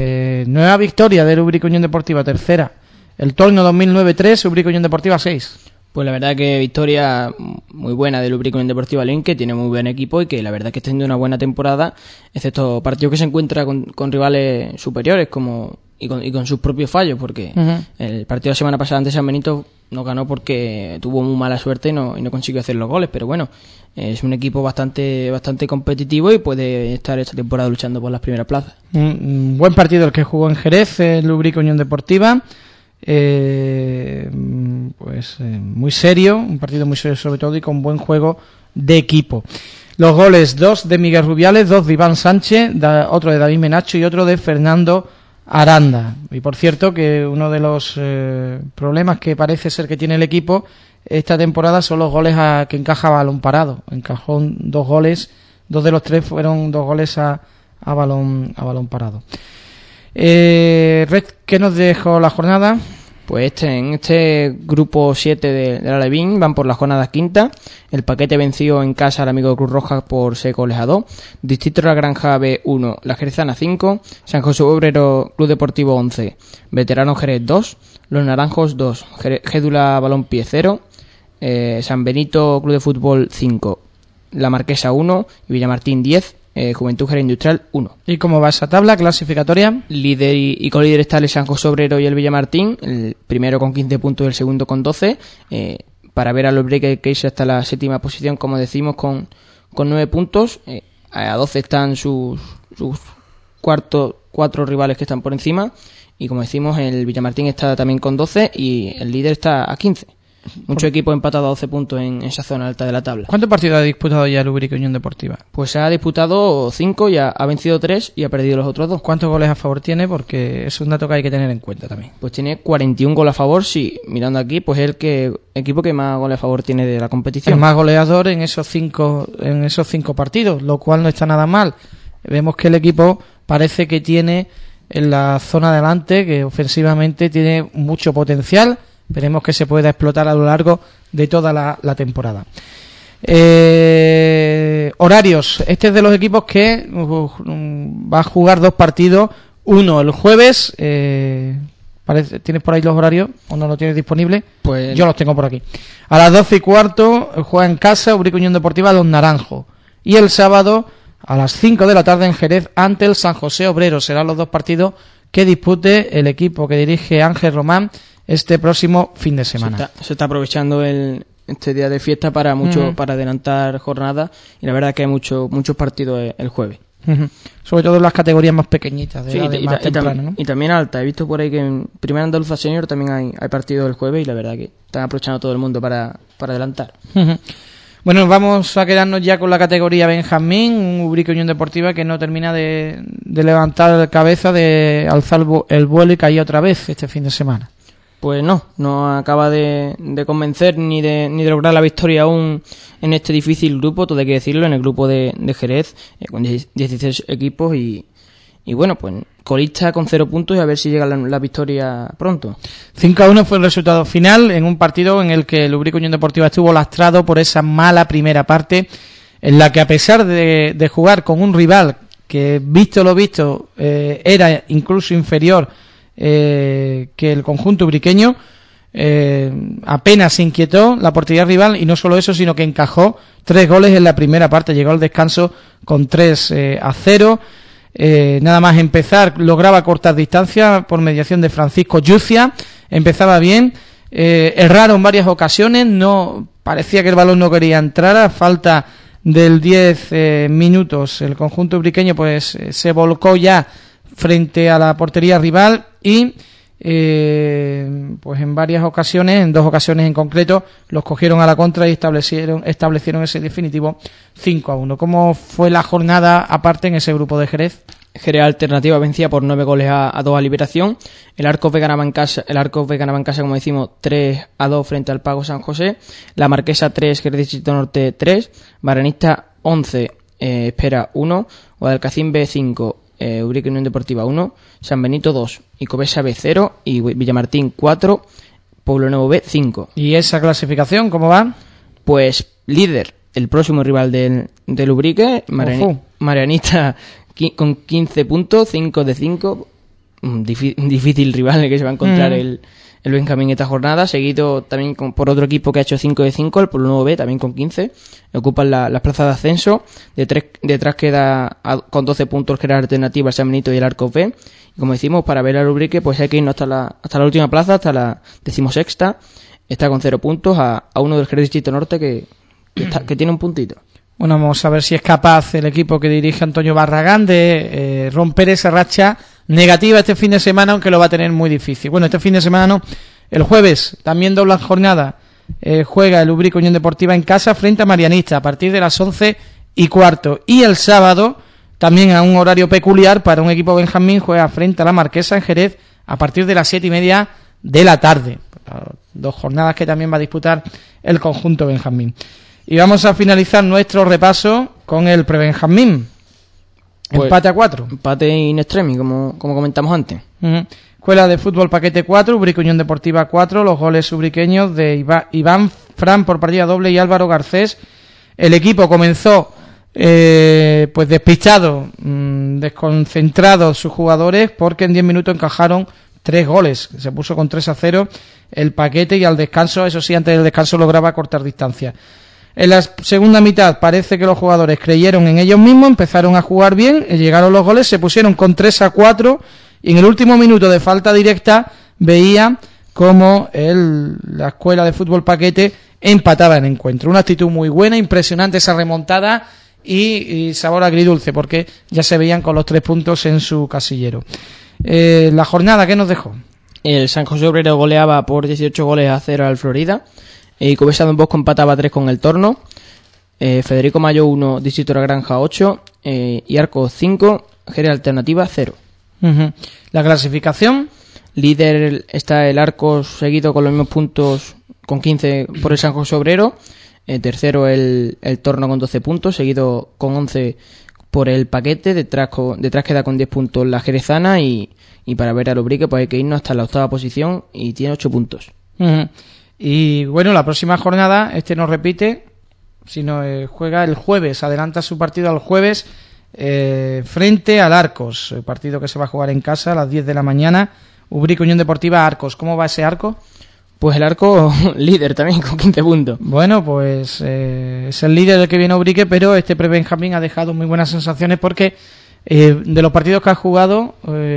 Nueva victoria del Ubrique Unión Deportiva, tercera. El torneo 2009-3, Ubrique Unión Deportiva 6. Pues la verdad que victoria muy buena del Ubrique Unión Deportiva Alevín, que tiene muy buen equipo y que la verdad que está teniendo una buena temporada, excepto partidos que se encuentra con rivales superiores y con sus propios fallos, porque el partido de la semana pasada ante San Benito no ganó porque tuvo muy mala suerte y no consiguió hacer los goles, pero bueno, es un equipo bastante competitivo y puede estar esta temporada luchando por las primeras plazas. Un buen partido el que jugó en Jerez, el Ubrique Unión Deportiva. Muy serio, un partido muy serio sobre todo y con buen juego de equipo. Los goles, 2 de Miguel Rubiales, 2 de Iván Sánchez, otro de David Menacho y otro de Fernando Aranda. Y por cierto que uno de los problemas que parece ser que tiene el equipo esta temporada son los goles que encaja a balón parado. Encajó 2 goles, 2 de los 3 fueron 2 goles a balón parado. Red, ¿qué nos dejó la jornada? Pues en este grupo 7 de la Alevín van por la jornada quinta. El Paquete venció en casa al amigo Cruz Roja por 6 goles a 2. Distrito de la Granja B1, La Jerezana 5. San José Obrero Club Deportivo 11. Veterano Jerez 2. Los Naranjos 2. Gédula Balompié 0. San Benito Club de Fútbol 5. La Marquesa 1. Y Villamartín 10. Juventud Jerez Industrial 1. ¿Y cómo va esa tabla clasificatoria? Líder y colíder está el San José Obrero y el Villamartín, el primero con 15 puntos y el segundo con 12. Para ver a los Breakers que irse hasta la séptima posición, como decimos, con 9 puntos. A 12 están sus cuatro rivales que están por encima. Y como decimos, el Villamartín está también con 12 y el líder está a 15. Muchos equipos empatados a 12 puntos en esa zona alta de la tabla. ¿Cuántos partidos ha disputado ya el Ubrique Unión Deportiva? Pues ha disputado 5 y ha vencido 3 y ha perdido los otros 2. ¿Cuántos goles a favor tiene? Porque es un dato que hay que tener en cuenta también. Pues tiene 41 goles a favor, sí. Mirando aquí, pues es el equipo que más goles a favor tiene de la competición. El más goleador en esos cinco partidos, lo cual no está nada mal. Vemos que el equipo parece que tiene en la zona delante, que ofensivamente tiene mucho potencial. Esperemos que se pueda explotar a lo largo de toda la temporada. Horarios. Este es de los equipos que va a jugar 2 partidos. Uno el jueves. ¿Tienes por ahí los horarios o no lo tienes disponible? Pues yo los tengo por aquí. A las 12:15 juega en casa Ubrique Unión Deportiva Los Naranjos. Y el sábado a las 5 de la tarde en Jerez ante el San José Obrero. Serán los 2 partidos que dispute el equipo que dirige Ángel Román este próximo fin de semana. Se está aprovechando este día de fiesta para para adelantar jornadas, y la verdad es que hay muchos partidos el jueves. Sobre todo en las categorías más pequeñitas más temprano, ¿no? Y también alta. He visto por ahí que en Primera Andaluza Senior también hay partidos el jueves, y la verdad que están aprovechando todo el mundo para adelantar. Bueno, vamos a quedarnos ya con la categoría Benjamín, un Ubrique Unión Deportiva que no termina de levantar cabeza, de alzar el vuelo y caer otra vez este fin de semana. Pues no acaba de convencer ni de lograr la victoria aún en este difícil grupo, todo hay que decirlo, en el grupo de Jerez, con 16 equipos y bueno, pues colista con 0 puntos, y a ver si llega la victoria pronto. 5-1 fue el resultado final en un partido en el que el Ubrique Unión Deportiva estuvo lastrado por esa mala primera parte, en la que a pesar de jugar con un rival que visto lo visto era incluso inferior que el conjunto ubriqueño, apenas se inquietó la portería rival, y no solo eso, sino que encajó 3 goles en la primera parte. Llegó al descanso con 3-0. Nada más empezar lograba cortar distancia por mediación de Francisco Yucia. Empezaba bien, erraron en varias ocasiones, no parecía que el balón no quería entrar. A falta del 10 minutos el conjunto ubriqueño pues se volcó ya frente a la portería rival y pues en varias ocasiones, en 2 ocasiones en concreto, los cogieron a la contra y establecieron ese definitivo 5-1. ¿Cómo fue la jornada aparte en ese grupo de Jerez? Jerez Alternativa vencía por 9 goles a 2 a Liberación. El Arcos B ganaba en casa, como decimos, 3-2 frente al Pago San José. La Marquesa 3, Jerez Distrito Norte 3, Baranista 11, Espera 1, Guadalcacín B 5, Ubrique Unión Deportiva 1, San Benito 2, Icovesa B 0 y Villamartín 4, Pueblo Nuevo B 5. ¿Y esa clasificación cómo va? Pues líder, el próximo rival del Ubrique, Marianista con 15 puntos, 5 de 5. Un difícil rival que se va a encontrar el Benjamín esta jornada, seguido también por otro equipo que ha hecho 5 de 5, el Pueblo Nuevo B, también con 15. Ocupan las plazas de ascenso. Detrás queda con 12 puntos el Jerez Alternativa, el San Benito y el Arcos B. Y como decimos, para ver al Ubrique, pues hay que irnos hasta la última plaza, hasta la 16ª. Está con 0 puntos a uno del Jerez Distrito Norte que tiene un puntito. Bueno, vamos a ver si es capaz el equipo que dirige Antonio Barragán de romper esa racha negativa este fin de semana, aunque lo va a tener muy difícil. Bueno, este fin de semana no. El jueves, también doble jornada, juega el Ubrique Unión Deportiva en casa frente a Marianista a partir de las 11:15. Y el sábado, también a un horario peculiar para un equipo Benjamín, juega frente a la Marquesa en Jerez a partir de las 7:30 de la tarde. 2 jornadas que también va a disputar el conjunto Benjamín. Y vamos a finalizar nuestro repaso con el Prebenjamín. Pues, empate a 4. Empate in extremis, como comentamos antes. Escuela de Fútbol Paquete 4, Ubrique Unión Deportiva 4, los goles ubriqueños de Iván Fran por partida doble y Álvaro Garcés. El equipo comenzó pues despistado, desconcentrados sus jugadores, porque en 10 minutos encajaron 3 goles. Se puso con 3-0 el Paquete y al descanso, eso sí, antes del descanso lograba cortar distancia. En la segunda mitad parece que los jugadores creyeron en ellos mismos, empezaron a jugar bien, llegaron los goles, se pusieron con 3-4 y en el último minuto de falta directa veía como la Escuela de Fútbol Paquete empataba el encuentro. Una actitud muy buena, impresionante esa remontada y sabor agridulce, porque ya se veían con los 3 puntos en su casillero. La jornada, ¿qué nos dejó? El San José Obrero goleaba por 18-0 al Florida. Covesa Don Bosco empataba 3 con el Torno. Federico Mayo 1, Distrito de la Granja 8. Y Arcos 5, Jerez Alternativa 0. Uh-huh. La clasificación. Líder está el Arcos, seguido con los mismos puntos, con 15 por el San José Obrero. Tercero el Torno con 12 puntos, seguido con 11 por el Paquete. Detrás queda con 10 puntos la Jerezana y para ver al Ubrique pues hay que irnos hasta la 8ª posición y tiene 8 puntos. Uh-huh. Y bueno, la próxima jornada, no repite, sino juega el jueves, adelanta su partido al jueves frente al Arcos, el partido que se va a jugar en casa a las 10 de la mañana, Ubrique Unión Deportiva Arcos. ¿Cómo va ese Arco? Pues el Arco líder también con 15 puntos. Bueno, pues es el líder del que viene Ubrique, pero este pre-Benjamín ha dejado muy buenas sensaciones porque de los partidos que ha jugado,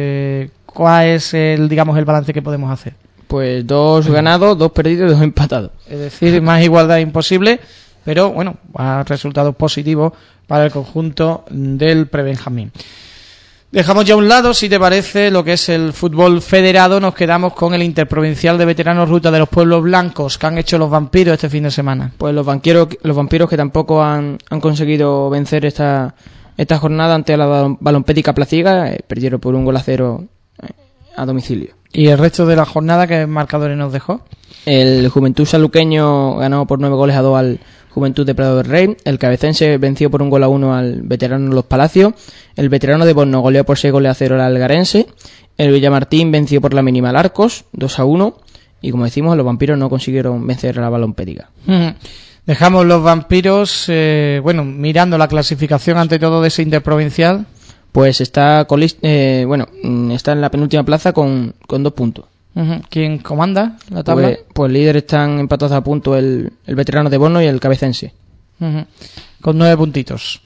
¿cuál es el balance que podemos hacer? Pues 2 ganados, 2 perdidos y 2 empatados. Es decir, más igualdad imposible, pero bueno, resultados positivos para el conjunto del pre-Benjamín. Dejamos ya a un lado, si te parece, lo que es el fútbol federado. Nos quedamos con el Interprovincial de Veteranos Ruta de los Pueblos Blancos que han hecho los vampiros este fin de semana. Pues los vampiros que tampoco han conseguido vencer esta jornada ante la Balompédica Placiga, perdieron por 1-0 a domicilio. ¿Y el resto de la jornada qué marcadores nos dejó? El Juventud Saluqueño ganó por 9-2 al Juventud de Prado del Rey. El Cabecense venció por 1-1 al Veterano Los Palacios. El Veterano de Borno goleó por 6-0 al Algarense. El Villamartín venció por la mínima al Arcos, 2-1. Y como decimos, los vampiros no consiguieron vencer a la Balompédica. Dejamos los vampiros, mirando la clasificación ante todo de ese Interprovincial. Pues está está en la penúltima plaza con 2 puntos. Uh-huh. ¿Quién comanda la tabla? Pues líder están empatados a punto el Veterano de Borno y el Cabecense. Uh-huh. Con 9 puntitos.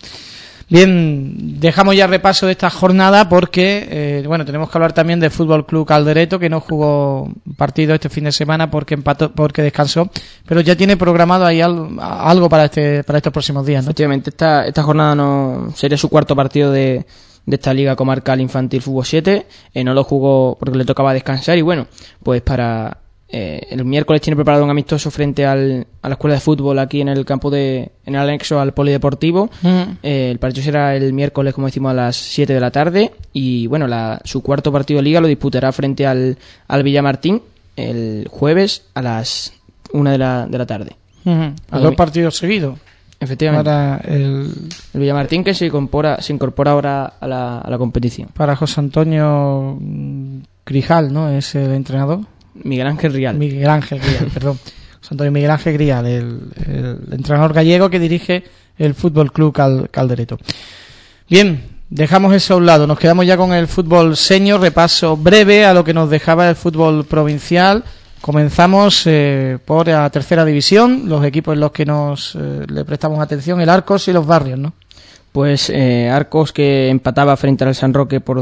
Bien, dejamos ya repaso de esta jornada porque tenemos que hablar también del Fútbol Club Caldereto, que no jugó partido este fin de semana porque empató, descansó, pero ya tiene programado ahí algo para estos próximos días, ¿no? Efectivamente, esta jornada no sería su 4º partido de esta Liga Comarcal Infantil Fútbol 7. No lo jugó porque le tocaba descansar y pues para el miércoles tiene preparado un amistoso frente a la escuela de fútbol aquí en el campo en el anexo al polideportivo. El partido será el miércoles, como decimos, a las 7 de la tarde y su 4º partido de Liga lo disputará frente al Villamartín el jueves a las 1 de la tarde. A 2 partidos seguidos. Efectivamente. Para el Villamartín, que se incorpora ahora a la competición. Para José Antonio Grijal, ¿no? Es el entrenador. Miguel Ángel Grial, perdón. José Antonio Miguel Ángel Grial, el entrenador gallego que dirige el Fútbol Club Caldereto. Bien, dejamos eso a un lado. Nos quedamos ya con el fútbol senior. Repaso breve a lo que nos dejaba el fútbol provincial. Comenzamos por la 3ª división, los equipos en los que le prestamos atención, el Arcos y los Barrios, ¿no? Pues Arcos que empataba frente al San Roque por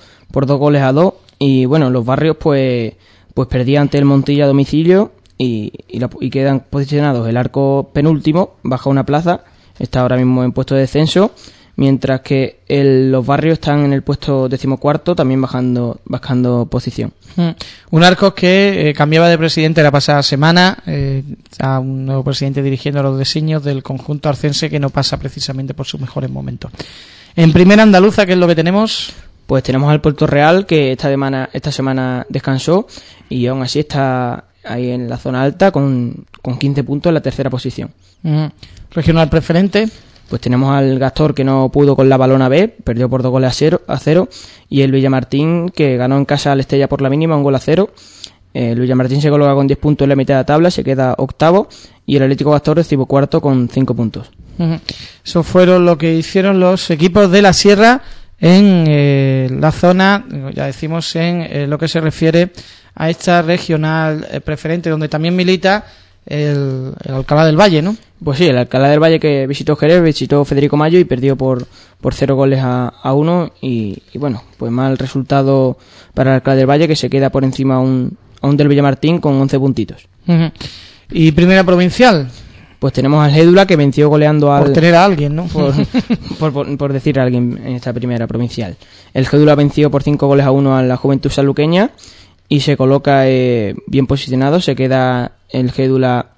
2-2 y los Barrios pues perdía ante el Montilla a domicilio y quedan posicionados. El Arcos penúltimo, baja una plaza, está ahora mismo en puesto de descenso, mientras que los Barrios están en el puesto 14º, también bajando posición. Un Arcos que cambiaba de presidente la pasada semana, a un nuevo presidente dirigiendo los designios del conjunto arcense, que no pasa precisamente por sus mejores momentos. En primera andaluza, ¿qué es lo que tenemos? Pues tenemos al Puerto Real, que esta semana descansó y aún así está ahí en la zona alta con 15 puntos en la 3ª posición. Regional preferente. Pues tenemos al Gastor, que no pudo con la Balona B, perdió por 2-0, y el Villamartín, que ganó en casa al Estella por la mínima, 1-0. El Villamartín se coloca con 10 puntos en la mitad de la tabla, se queda octavo, y el Atlético Gastor recibe cuarto con 5 puntos. Eso fueron lo que hicieron los equipos de la Sierra en la zona, ya decimos, en lo que se refiere a esta regional preferente, donde también milita el Alcalá del Valle, ¿no? Pues sí, el Alcalá del Valle, que visitó Jerez, visitó Federico Mayo y perdió por 0-1, y bueno, pues mal resultado para el Alcalá del Valle, que se queda por encima aún del Villamartín con 11 puntitos. ¿Y primera provincial? Pues tenemos al Gédula, que venció goleando al... Por tener a alguien, ¿no? por decir a alguien en esta primera provincial. El Gédula venció por 5-1 a la Juventud Sanluqueña y se coloca bien posicionado. Se queda el Gédula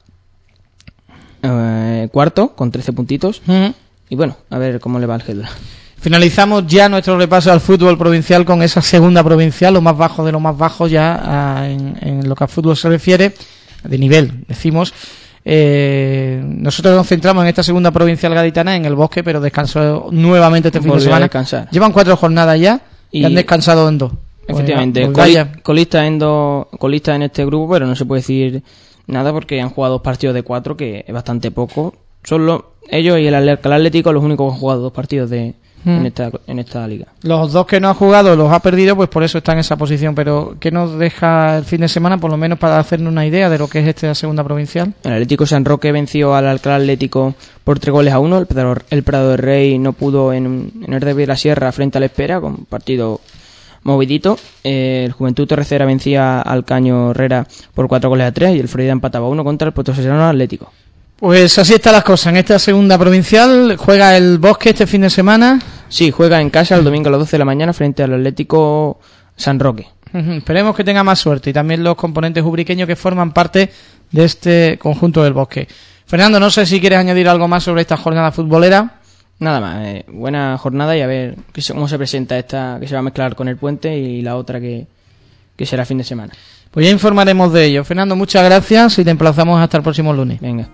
cuarto con 13 puntitos. Y bueno, a ver cómo le va al Gédula. Finalizamos ya nuestro repaso al fútbol provincial con esa segunda provincial, lo más bajo de lo más bajo ya en lo que a fútbol se refiere, de nivel, decimos. Nosotros nos centramos en esta segunda provincial gaditana, en el Bosque, pero descansó nuevamente este fin de semana. Llevan 4 jornadas ya y han descansado en 2. Efectivamente, colista en este grupo, pero no se puede decir nada porque han jugado 2 partidos de 4, que es bastante poco. Son ellos y el Alcalá Atlético los únicos que han jugado 2 partidos en esta liga. Los 2 que no ha jugado los ha perdido, pues por eso está en esa posición. Pero ¿qué nos deja el fin de semana, por lo menos para hacernos una idea de lo que es esta segunda provincial? El Atlético San Roque venció al Alcalá Atlético por 3-1. El Prado del Rey no pudo en el derbi de la Sierra frente a la Espera, con un partido movidito. El Juventud Tercera vencía al Caño Herrera por 4-3, y el Florida empataba 1 contra el Puerto Serrano Atlético. Pues así están las cosas. En esta segunda provincial juega el Bosque este fin de semana. Sí, juega en casa el domingo a las 12 de la mañana frente al Atlético San Roque. Esperemos que tenga más suerte, y también los componentes ubriqueños que forman parte de este conjunto del Bosque. Fernando, no sé si quieres añadir algo más sobre esta jornada futbolera. Nada más, buena jornada, y a ver cómo se presenta esta, que se va a mezclar con el puente, y la otra que será fin de semana. Pues ya informaremos de ello. Fernando, muchas gracias y te emplazamos hasta el próximo lunes. Venga.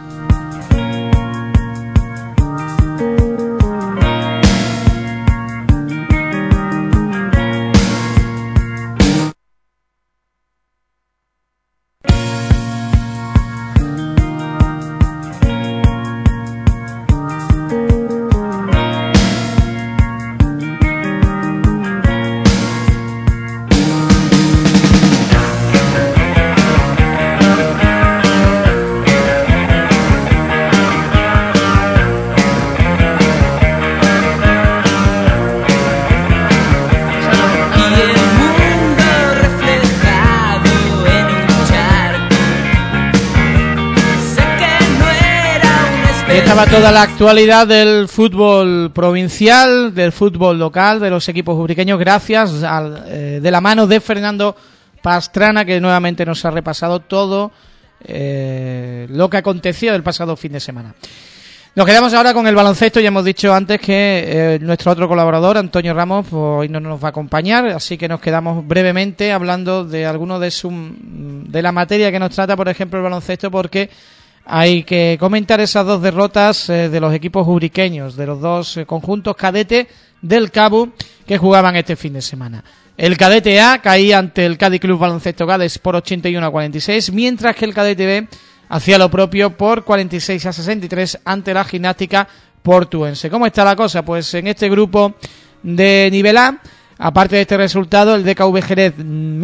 Estaba toda la actualidad del fútbol provincial, del fútbol local, de los equipos ubriqueños, gracias de la mano de Fernando Pastrana, que nuevamente nos ha repasado todo lo que aconteció el pasado fin de semana. Nos quedamos ahora con el baloncesto. Ya hemos dicho antes que nuestro otro colaborador, Antonio Ramos, pues hoy no nos va a acompañar, así que nos quedamos brevemente hablando de alguno de la materia que nos trata, por ejemplo, el baloncesto, porque hay que comentar esas 2 derrotas de los equipos ubriqueños, de los 2 conjuntos cadete del Cabu que jugaban este fin de semana. El cadete A caía ante el Cádiz Club Baloncesto Gades por 81-46, mientras que el cadete B hacía lo propio por 46-63 ante la Gimnástica Portuense. ¿Cómo está la cosa? Pues en este grupo de nivel A, aparte de este resultado, el DKV Jerez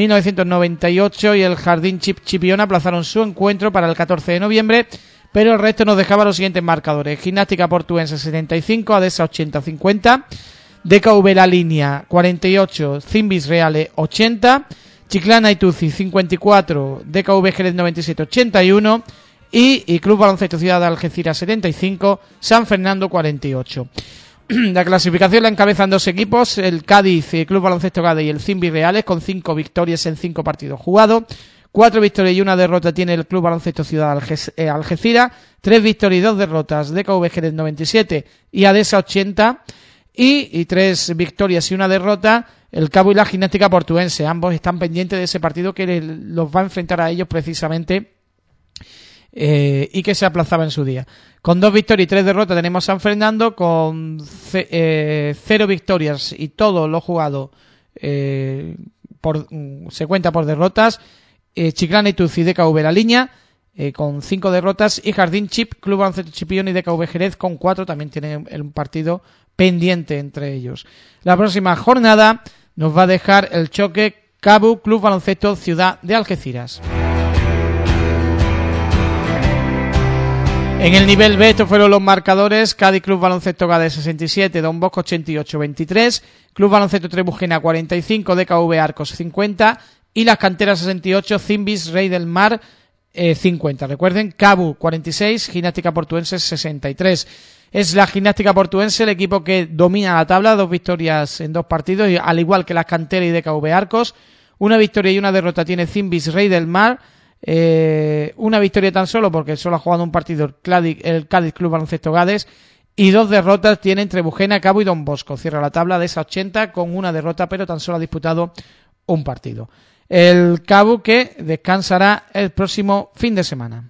1998 y el Jardín Chipiona aplazaron su encuentro para el 14 de noviembre, pero el resto nos dejaba los siguientes marcadores: Gimnástica Portuense 75, Adesa 80-50, DKV La Línea 48, Cimbis Reale 80, Chiclana y Tuci 54, DKV Jerez 97-81 y Club Baloncesto Ciudad de Algeciras 75, San Fernando 48. La clasificación la encabezan 2 equipos, el Cádiz Club Baloncesto Gade y el Cimbis Reales, con 5 victorias en 5 partidos jugados. 4 victorias y 1 derrota tiene el Club Baloncesto Ciudad Algeciras, 3 victorias y 2 derrotas de KV Jerez 97 y Adesa 80, y 3 victorias y 1 derrota el Cabo y la Gimnástica Portuense. Ambos están pendientes de ese partido que los va a enfrentar a ellos precisamente y que se aplazaba en su día. Con 2 victorias y 3 derrotas tenemos San Fernando, con 0 victorias y todo lo jugado se cuenta por derrotas. Chiclana y Tuci de DKV La Línea con 5 derrotas, y Jardín Chip, Club Baloncesto Chipión y DKV Jerez con 4, también tienen un partido pendiente entre ellos. La próxima jornada nos va a dejar el choque Cabu Club Baloncesto Ciudad de Algeciras. En el nivel B, estos fueron los marcadores: Cádiz Club Baloncesto Gade 67, Don Bosco 88-23, Club Baloncesto Trebujena 45, DKV Arcos 50 y Las Canteras 68, Cimbis Rey del Mar 50. Recuerden, Cabu 46, Gimnástica Portuense 63. Es la Gimnástica Portuense el equipo que domina la tabla, 2 victorias en 2 partidos, al igual que Las Canteras y DKV Arcos. Una victoria y una derrota tiene Cimbis Rey del Mar. Una victoria tan solo porque solo ha jugado un partido el Cádiz Club Baloncesto Gades, y 2 derrotas tienen Trebujena, Cabo y Don Bosco. Cierra la tabla de esa 80 con una derrota, pero tan solo ha disputado un partido. El Cabo que descansará el próximo fin de semana.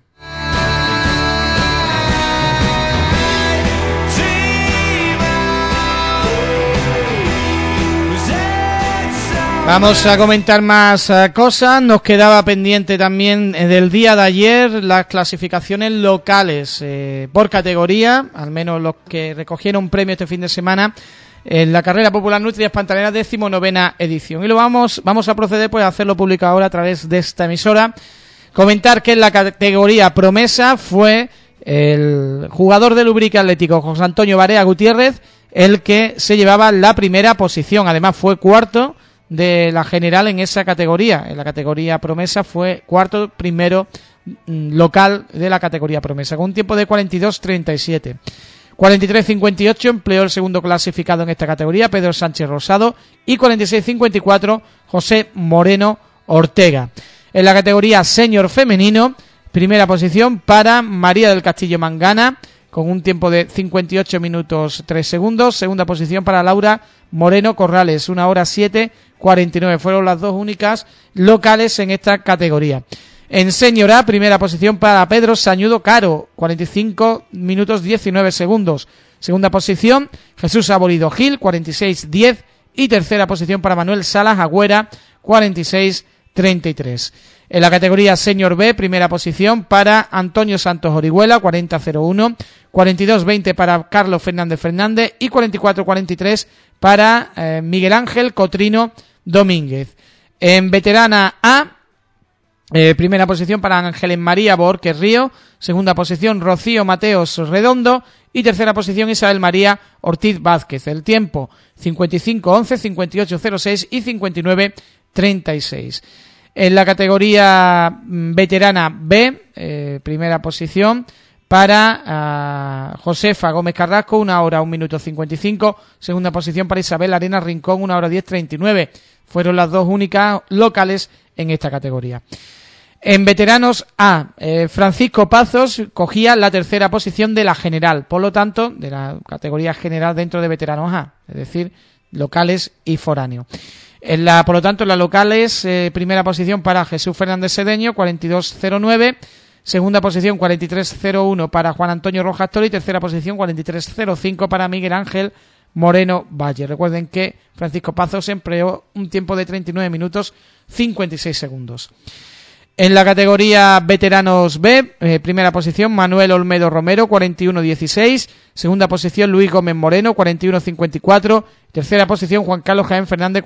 Vamos a comentar más cosas. Nos quedaba pendiente también del día de ayer las clasificaciones locales por categoría, al menos los que recogieron premio este fin de semana en la carrera popular Nutrias Pantaleras 19ª edición. Y lo vamos a proceder pues a hacerlo público ahora a través de esta emisora. Comentar que en la categoría promesa fue el jugador del Ubrique Atlético, José Antonio Barea Gutiérrez, el que se llevaba la primera posición. Además fue cuarto de la general en esa categoría. En la categoría promesa fue cuarto, primero local de la categoría promesa, con un tiempo de 42-37. 43-58 empleó el segundo clasificado en esta categoría, Pedro Sánchez Rosado, y 46-54 José Moreno Ortega. En la categoría senior femenino, primera posición para María del Castillo Mangana, con un tiempo de 58 minutos 3 segundos. Segunda posición para Laura Moreno Corrales, 1 hora 7:49. Fueron las 2 únicas locales en esta categoría. En Senior A, primera posición para Pedro Sañudo Caro, 45 minutos 19 segundos. Segunda posición, Jesús Abolido Gil, 46-10. Y tercera posición para Manuel Salas Agüera, 46-33. En la categoría Senior B, primera posición para Antonio Santos Orihuela, 40-01. 42-20 para Carlos Fernández Fernández y 44-43 para Miguel Ángel Cotrino Domínguez. En veterana A, primera posición para Ángeles María Borges Río, segunda posición Rocío Mateos Redondo y tercera posición Isabel María Ortiz Vázquez. El tiempo 55-11, 58-06 y 59-36. En la categoría veterana B, primera posición para Josefa Gómez Carrasco, 1 hora 1 minuto 55. Segunda posición para Isabel Arenas Rincón, 1 hora 10:39. Fueron las 2 únicas locales en esta categoría. En veteranos A, Francisco Pazos cogía la tercera posición de la general, por lo tanto, de la categoría general dentro de veteranos A, es decir, locales y foráneos. Por lo tanto, en las locales, primera posición para Jesús Fernández Sedeño, 42-09. Segunda posición, 43-01 para Juan Antonio Rojas Toro y tercera posición, 43-05 para Miguel Ángel Moreno Valle. Recuerden que Francisco Pazos empleó un tiempo de 39 minutos 56 segundos. En la categoría veteranos B, primera posición Manuel Olmedo Romero, 41-16. Segunda posición Luis Gómez Moreno, 41-54. Tercera posición Juan Carlos Jaén Fernández,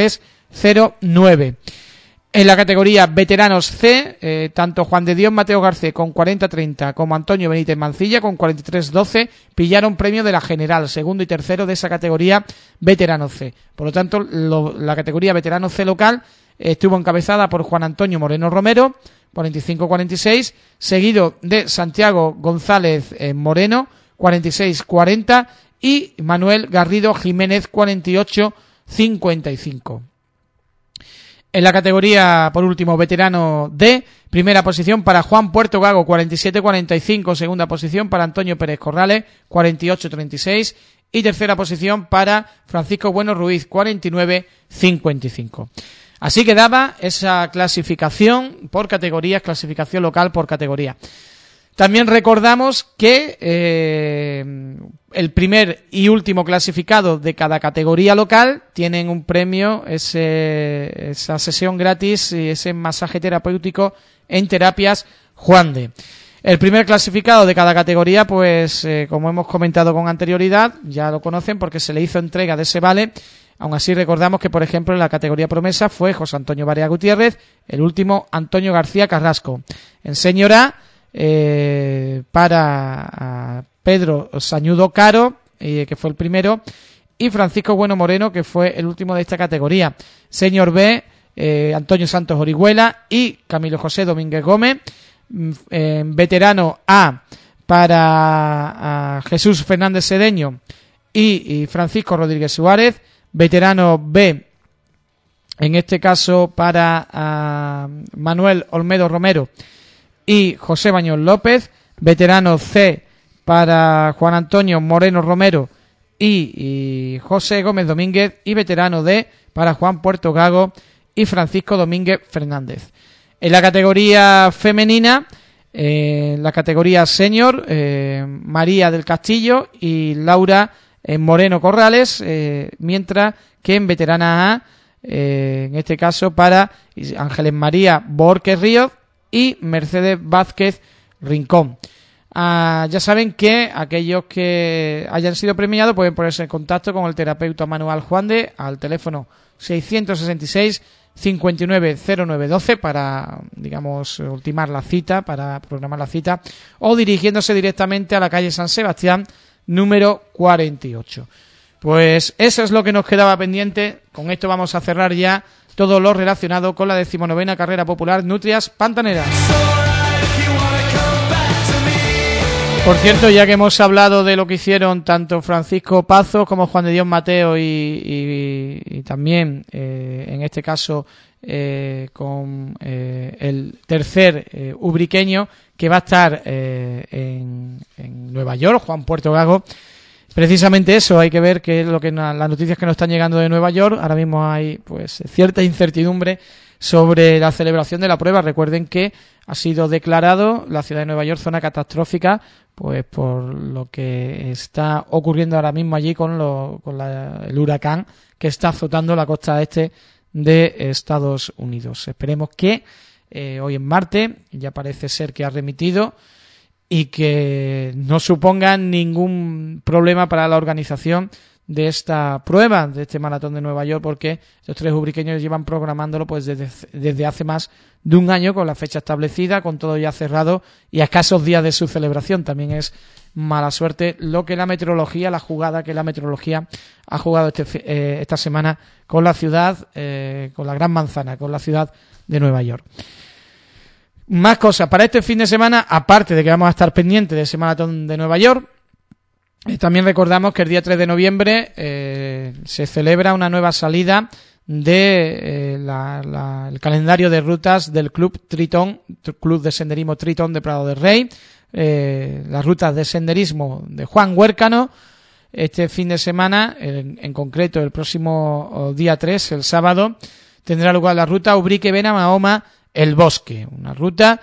43-09. En la categoría veteranos C, tanto Juan de Dios Mateo Garcés con 40-30 como Antonio Benítez Mancilla con 43-12 pillaron premio de la general, segundo y tercero de esa categoría veteranos C. Por lo tanto, la categoría veteranos C local estuvo encabezada por Juan Antonio Moreno Romero, 45-46, seguido de Santiago González Moreno, 46-40, y Manuel Garrido Jiménez, 48-55. En la categoría, por último, veterano D, primera posición para Juan Puerto Gago, 47-45, segunda posición para Antonio Pérez Corrales, 48-36, y tercera posición para Francisco Bueno Ruiz, 49-55. Así quedaba esa clasificación por categorías, clasificación local por categoría. También recordamos que el primer y último clasificado de cada categoría local tienen un premio, esa sesión gratis y ese masaje terapéutico en Terapias Juan de. El primer clasificado de cada categoría, pues como hemos comentado con anterioridad, ya lo conocen porque se le hizo entrega de ese vale. Aún así recordamos que, por ejemplo, en la categoría promesa fue José Antonio Barea Gutiérrez, el último Antonio García Carrasco. En Senior A, para Pedro Sañudo Caro, que fue el primero, y Francisco Bueno Moreno, que fue el último de esta categoría. Senior B, Antonio Santos Orihuela y Camilo José Domínguez Gómez. Veterano A para Jesús Fernández Cedeño y Francisco Rodríguez Suárez. Veterano B, en este caso para Manuel Olmedo Romero y José Bañón López. Veterano C para Juan Antonio Moreno Romero y José Gómez Domínguez. Y veterano D para Juan Puerto Gago y Francisco Domínguez Fernández. En la categoría femenina, en la categoría senior, María del Castillo y Laura Moreno Corrales, mientras que en veterana A, en este caso para Ángeles María Borges Ríos y Mercedes Vázquez Rincón. Ya saben que aquellos que hayan sido premiados pueden ponerse en contacto con el terapeuta Manuel Juan de al teléfono 666 590912 para, digamos, ultimar la cita, para programar la cita, o dirigiéndose directamente a la calle San Sebastián número 48. Pues eso es lo que nos quedaba pendiente. Con esto vamos a cerrar ya todo lo relacionado con la 19ª carrera popular Nutrias Pantaneras. Por cierto, ya que hemos hablado de lo que hicieron tanto Francisco Pazos como Juan de Dios Mateo y también, en este caso, con el tercer ubriqueño que va a estar en Nueva York, Juan Puerto Gago. Precisamente eso, hay que ver qué es lo que las noticias que nos están llegando de Nueva York. Ahora mismo hay pues cierta incertidumbre sobre la celebración de la prueba. Recuerden que ha sido declarado la ciudad de Nueva York zona catastrófica, pues por lo que está ocurriendo ahora mismo allí con el huracán que está azotando la costa este de Estados Unidos. Esperemos que hoy en martes ya parece ser que ha remitido y que no supongan ningún problema para la organización de esta prueba, de este maratón de Nueva York, porque estos tres ubriqueños llevan programándolo pues desde hace más de un año, con la fecha establecida, con todo ya cerrado y a escasos días de su celebración. También es mala suerte lo que la meteorología, la jugada que la meteorología ha jugado esta semana con la ciudad, con la Gran Manzana, con la ciudad de Nueva York. Más cosas para este fin de semana, aparte de que vamos a estar pendientes de ese maratón de Nueva York. También recordamos que el día 3 de noviembre se celebra una nueva salida de el calendario de rutas del Club Tritón, Club de Senderismo Tritón de Prado del Rey, las rutas de senderismo de Juan Huércano. Este fin de semana, en concreto el próximo día 3, el sábado, tendrá lugar la ruta Ubrique Bena Mahoma El Bosque, una ruta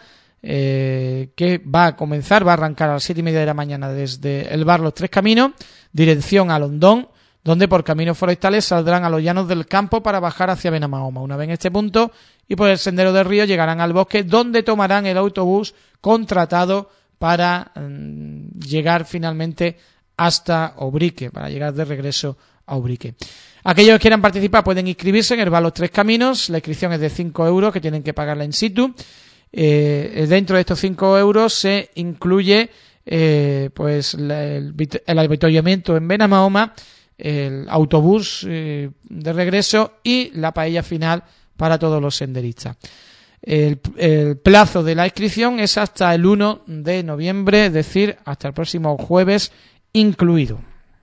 que va a arrancar a las 7:30 de la mañana desde el bar Los Tres Caminos, dirección a Londón, donde por caminos forestales saldrán a los llanos del campo para bajar hacia Benamahoma. Una vez en este punto y por el sendero del río llegarán al bosque, donde tomarán el autobús contratado para llegar finalmente hasta Ubrique, para llegar de regreso a Ubrique. Aquellos que quieran participar pueden inscribirse en el bar Los Tres Caminos. La inscripción es de 5 euros, que tienen que pagarla in situ. Dentro de estos 5 euros se incluye pues el avituallamiento en Benamahoma, el autobús de regreso y la paella final para todos los senderistas. El plazo de la inscripción es hasta el 1 de noviembre, es decir, hasta el próximo jueves incluido.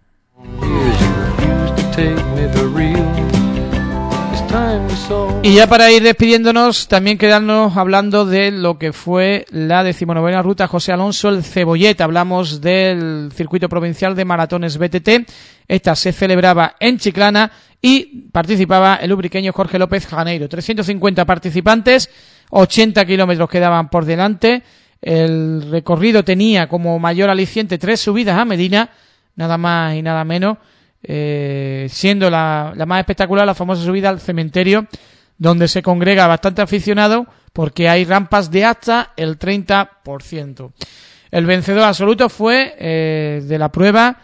Y ya para ir despidiéndonos, también quedarnos hablando de lo que fue la 19ª ruta José Alonso el Cebolleta. Hablamos del circuito provincial de maratones BTT. Esta se celebraba en Chiclana y participaba el ubriqueño Jorge López Janeiro. 350 participantes, 80 kilómetros quedaban por delante. El recorrido tenía como mayor aliciente 3 subidas a Medina, nada más y nada menos, siendo la más espectacular la famosa subida al cementerio, donde se congrega bastante aficionado porque hay rampas de hasta el 30%. El vencedor absoluto fue de la prueba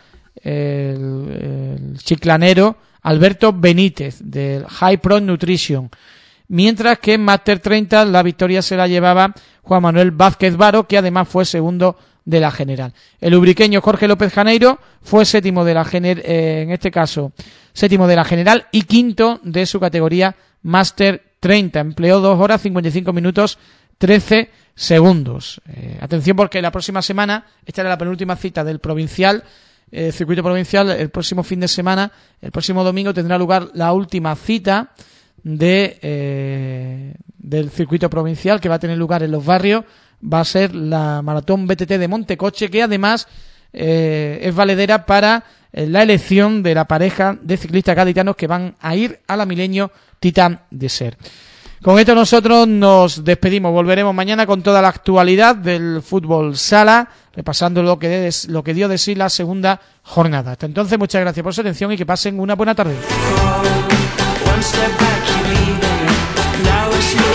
el chiclanero Alberto Benítez del High Pro Nutrition, mientras que en Master 30 la victoria se la llevaba Juan Manuel Vázquez Varo, que además fue segundo de la general. El ubriqueño Jorge López Janeiro fue séptimo de la séptimo de la general y quinto de su categoría Master 30. Empleó 2 horas 55 minutos 13 segundos. Atención, porque la próxima semana, esta era la penúltima cita del provincial, circuito provincial. El próximo fin de semana, el próximo domingo, tendrá lugar la última cita del circuito provincial, que va a tener lugar en Los Barrios. Va a ser la Maratón BTT de Montecoche, que además es valedera para la elección de la pareja de ciclistas gaditanos que van a ir a la Milenio Titan Desert. Con esto nosotros nos despedimos. Volveremos mañana con toda la actualidad del fútbol sala, repasando lo que dio de sí la segunda jornada. Hasta entonces, muchas gracias por su atención y que pasen una buena tarde.